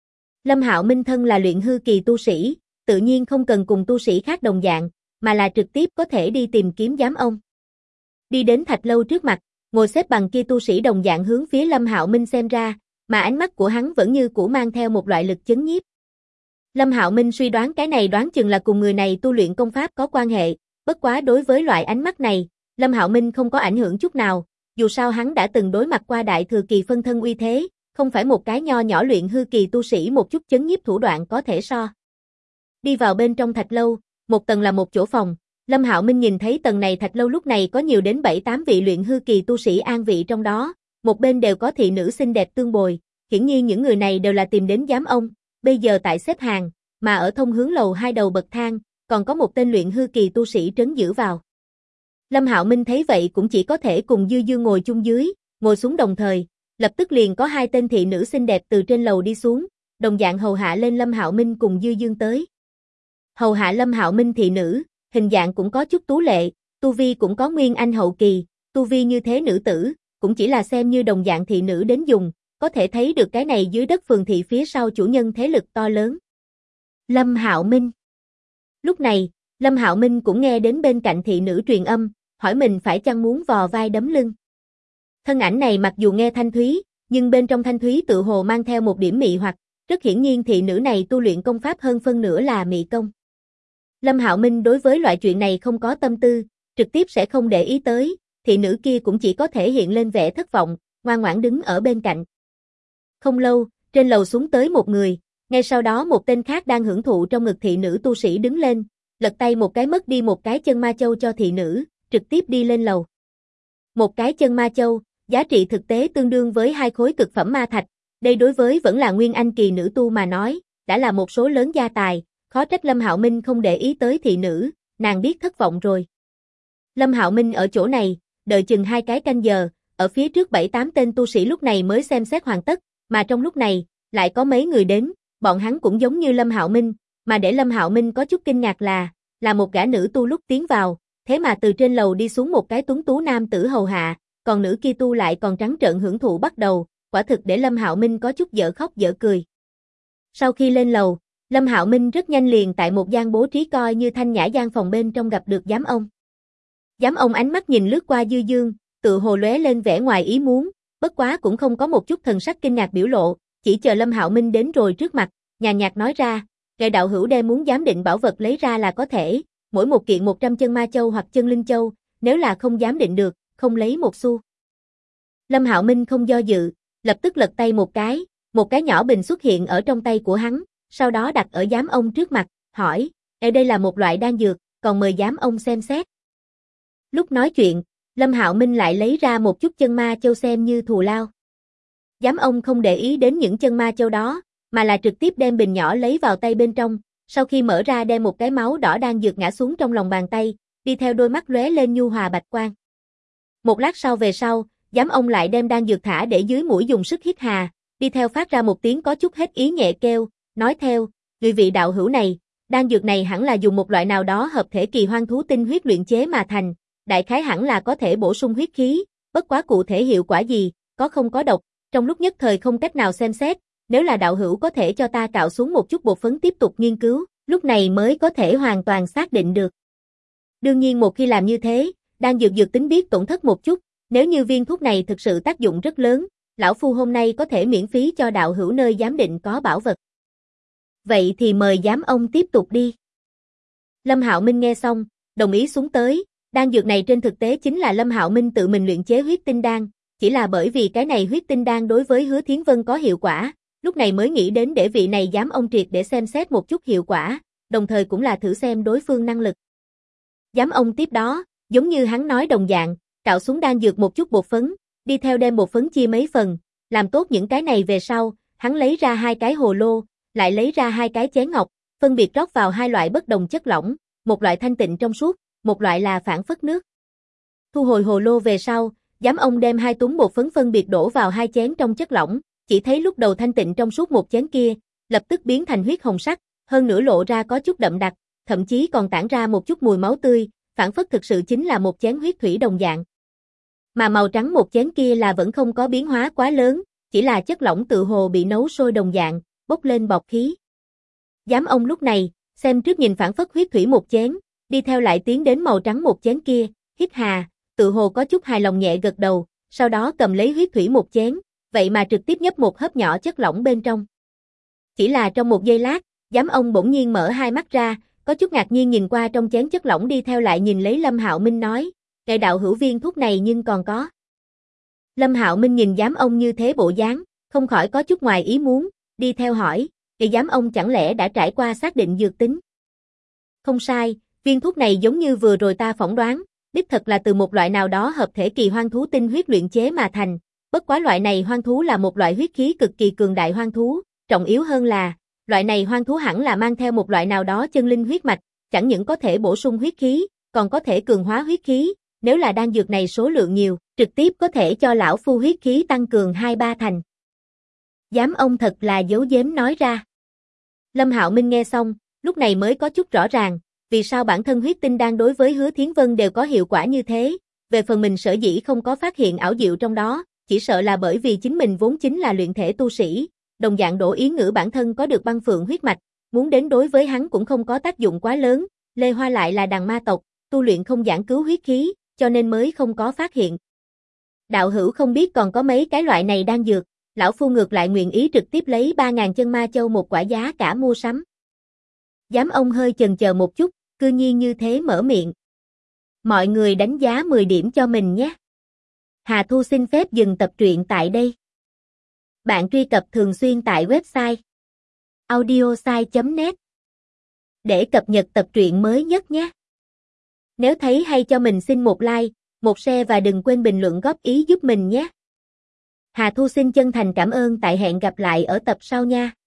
A: Lâm Hạo Minh thân là luyện hư kỳ tu sĩ, tự nhiên không cần cùng tu sĩ khác đồng dạng, mà là trực tiếp có thể đi tìm kiếm giám ông. Đi đến thạch lâu trước mặt, ngồi xếp bằng kia tu sĩ đồng dạng hướng phía Lâm Hạo Minh xem ra, mà ánh mắt của hắn vẫn như cũ mang theo một loại lực chấn nhiếp. Lâm Hạo Minh suy đoán cái này đoán chừng là cùng người này tu luyện công pháp có quan hệ, bất quá đối với loại ánh mắt này, Lâm Hạo Minh không có ảnh hưởng chút nào, dù sao hắn đã từng đối mặt qua đại thừa kỳ phân thân uy thế, không phải một cái nho nhỏ luyện hư kỳ tu sĩ một chút chấn nhiếp thủ đoạn có thể so. Đi vào bên trong thạch lâu, một tầng là một chỗ phòng, Lâm Hạo Minh nhìn thấy tầng này thạch lâu lúc này có nhiều đến 7-8 vị luyện hư kỳ tu sĩ an vị trong đó, một bên đều có thị nữ xinh đẹp tương bồi, hiển nhiên những người này đều là tìm đến giám ông, bây giờ tại xếp hàng, mà ở thông hướng lầu 2 đầu bậc thang, còn có một tên luyện hư kỳ tu sĩ trấn giữ vào. Lâm Hạo Minh thấy vậy cũng chỉ có thể cùng Dư Dương ngồi chung dưới, ngồi xuống đồng thời, lập tức liền có 2 tên thị nữ xinh đẹp từ trên lầu đi xuống, đồng dạng hầu hạ lên Lâm Hạo Minh cùng Dư Dương tới. Hầu hạ Lâm Hạo Minh thị nữ, hình dạng cũng có chút tú lệ, tu vi cũng có nguyên anh hậu kỳ, tu vi như thế nữ tử, cũng chỉ là xem như đồng dạng thị nữ đến dùng, có thể thấy được cái này dưới đất phường thị phía sau chủ nhân thế lực to lớn. Lâm Hạo Minh. Lúc này, Lâm Hạo Minh cũng nghe đến bên cạnh thị nữ truyền âm, hỏi mình phải chăng muốn vò vai đấm lưng. Thân ảnh này mặc dù nghe thanh thúy, nhưng bên trong thanh thúy tự hồ mang theo một điểm mị hoặc, rất hiển nhiên thị nữ này tu luyện công pháp hơn phân nửa là mị công. Lâm Hạo Minh đối với loại chuyện này không có tâm tư, trực tiếp sẽ không để ý tới, thị nữ kia cũng chỉ có thể hiện lên vẻ thất vọng, ngoan ngoãn đứng ở bên cạnh. Không lâu, trên lầu xuống tới một người, ngay sau đó một tên khác đang hưởng thụ trong ngực thị nữ tu sĩ đứng lên, lật tay một cái mất đi một cái chân ma châu cho thị nữ, trực tiếp đi lên lầu. Một cái chân ma châu, giá trị thực tế tương đương với 2 khối cực phẩm ma thạch, đây đối với vẫn là nguyên anh kỳ nữ tu mà nói, đã là một số lớn gia tài, khó trách Lâm Hạo Minh không để ý tới thị nữ, nàng biết thất vọng rồi. Lâm Hạo Minh ở chỗ này, đợi chừng 2 cái canh giờ, ở phía trước 7-8 tên tu sĩ lúc này mới xem xét hoàn tất, mà trong lúc này, lại có mấy người đến, bọn hắn cũng giống như Lâm Hạo Minh, mà để Lâm Hạo Minh có chút kinh ngạc là một gã nữ tu lúc tiến vào, thế mà từ trên lầu đi xuống một cái tuấn tú nam tử hầu hạ, còn nữ kia tu lại còn trắng trợn hưởng thụ bắt đầu, quả thực để Lâm Hạo Minh có chút dở khóc dở cười. Sau khi lên lầu, Lâm Hạo Minh rất nhanh liền tại một gian bố trí coi như thanh nhã gian phòng bên trong gặp được giám ông. Giám ông ánh mắt nhìn lướt qua Dư Dương, tự hồ lóe lên vẻ ngoài ý muốn, bất quá cũng không có một chút thần sắc kinh ngạc biểu lộ, chỉ chờ Lâm Hạo Minh đến rồi trước mặt, nhàn nhạt nói ra, "Kẻ đạo hữu đem muốn giám định bảo vật lấy ra là có thể, mỗi một kiện 100 chân ma châu hoặc chân linh châu, nếu là không giám định được, không lấy một xu. Lâm Hạo Minh không do dự, lập tức lật tay một cái nhỏ bình xuất hiện ở trong tay của hắn, sau đó đặt ở giám ông trước mặt, hỏi, đây là một loại đan dược, còn mời giám ông xem xét. Lúc nói chuyện, Lâm Hạo Minh lại lấy ra một chút chân ma châu xem như thù lao. Giám ông không để ý đến những chân ma châu đó, mà là trực tiếp đem bình nhỏ lấy vào tay bên trong, sau khi mở ra đem một cái máu đỏ đan dược ngã xuống trong lòng bàn tay, đi theo đôi mắt lóe lên nhu hòa bạch quang. Một lát sau về sau, giám ông lại đem đan dược thả để dưới mũi dùng sức hít hà, đi theo phát ra một tiếng có chút hết ý nhẹ kêu, nói theo, người vị đạo hữu này, đan dược này hẳn là dùng một loại nào đó hợp thể kỳ hoang thú tinh huyết luyện chế mà thành, đại khái hẳn là có thể bổ sung huyết khí, bất quá cụ thể hiệu quả gì, có không có độc, trong lúc nhất thời không cách nào xem xét, nếu là đạo hữu có thể cho ta cạo xuống một chút bột phấn tiếp tục nghiên cứu, lúc này mới có thể hoàn toàn xác định được. Đương nhiên một khi làm như thế, đan dược dược tính biết tổn thất một chút, nếu như viên thuốc này thực sự tác dụng rất lớn, lão phu hôm nay có thể miễn phí cho đạo hữu nơi giám định có bảo vật. Vậy thì mời giám ông tiếp tục đi. Lâm Hạo Minh nghe xong, đồng ý xuống tới, đan dược này trên thực tế chính là Lâm Hạo Minh tự mình luyện chế huyết tinh đan, chỉ là bởi vì cái này huyết tinh đan đối với Hứa Thiến Vân có hiệu quả, lúc này mới nghĩ đến để vị này giám ông triệt để xem xét một chút hiệu quả, đồng thời cũng là thử xem đối phương năng lực. Giám ông tiếp đó, giống như hắn nói đồng dạng, cạo xuống đan dược một chút bột phấn, đi theo đem bột phấn chia mấy phần, làm tốt những cái này về sau, hắn lấy ra hai cái hồ lô, lại lấy ra hai cái chén ngọc, phân biệt rót vào hai loại bất đồng chất lỏng, một loại thanh tịnh trong suốt, một loại là phản phất nước. Thu hồi hồ lô về sau, giám ông đem hai túm bột phấn phân biệt đổ vào hai chén trong chất lỏng, chỉ thấy lúc đầu thanh tịnh trong suốt một chén kia, lập tức biến thành huyết hồng sắc, hơn nữa lộ ra có chút đậm đặc, thậm chí còn tản ra một chút mùi máu tươi, phản phất thực sự chính là một chén huyết thủy đồng dạng. Mà màu trắng một chén kia là vẫn không có biến hóa quá lớn, chỉ là chất lỏng tự hồ bị nấu sôi đồng dạng, bốc lên bọt khí. Giám ông lúc này, xem trước nhìn phản phất huyết thủy một chén, đi theo lại tiến đến màu trắng một chén kia, hít hà, tự hồ có chút hài lòng nhẹ gật đầu, sau đó cầm lấy huyết thủy một chén, vậy mà trực tiếp nhấp một hớp nhỏ chất lỏng bên trong. Chỉ là trong một giây lát, giám ông bỗng nhiên mở hai mắt ra, có chút ngạc nhiên nhìn qua trong chén chất lỏng đi theo lại nhìn lấy Lâm Hạo Minh nói, ngài đạo hữu viên thuốc này nhưng còn có. Lâm Hạo Minh nhìn giám ông như thế bộ dáng, không khỏi có chút ngoài ý muốn, đi theo hỏi, giám ông chẳng lẽ đã trải qua xác định dược tính? Không sai, viên thuốc này giống như vừa rồi ta phỏng đoán, đích thật là từ một loại nào đó hợp thể kỳ hoang thú tinh huyết luyện chế mà thành, bất quá loại này hoang thú là một loại huyết khí cực kỳ cường đại hoang thú, trọng yếu hơn là, loại này hoang thú hẳn là mang theo một loại nào đó chân linh huyết mạch, chẳng những có thể bổ sung huyết khí, còn có thể cường hóa huyết khí, nếu là đan dược này số lượng nhiều, trực tiếp có thể cho lão phu huyết khí tăng cường 2-3 thành. Giám ông thật là giấu giếm nói ra. Lâm Hạo Minh nghe xong, lúc này mới có chút rõ ràng, vì sao bản thân huyết tinh đan đối với Hứa Thiến Vân đều có hiệu quả như thế, về phần mình sở dĩ không có phát hiện ảo diệu trong đó, chỉ sợ là bởi vì chính mình vốn chính là luyện thể tu sĩ, đồng dạng Đỗ Ý Ngữ bản thân có được băng phượng huyết mạch, muốn đến đối với hắn cũng không có tác dụng quá lớn, Lê Hoa lại là đằng ma tộc, tu luyện không giảng cứu huyết khí, cho nên mới không có phát hiện. Đạo hữu không biết còn có mấy cái loại này đang dược, lão phu ngược lại nguyện ý trực tiếp lấy 3.000 chân ma châu một quả giá cả mua sắm. Giám ông hơi chần chờ một chút, cư nhiên như thế mở miệng. Mọi người đánh giá 10 điểm cho mình nhé. Hà Thu xin phép dừng tập truyện tại đây. Bạn truy cập thường xuyên tại website audiosai.net để cập nhật tập truyện mới nhất nhé. Nếu thấy hay cho mình xin một like, một share và đừng quên bình luận góp ý giúp mình nhé. Hà Thu xin chân thành cảm ơn, tại hẹn gặp lại ở tập sau nha.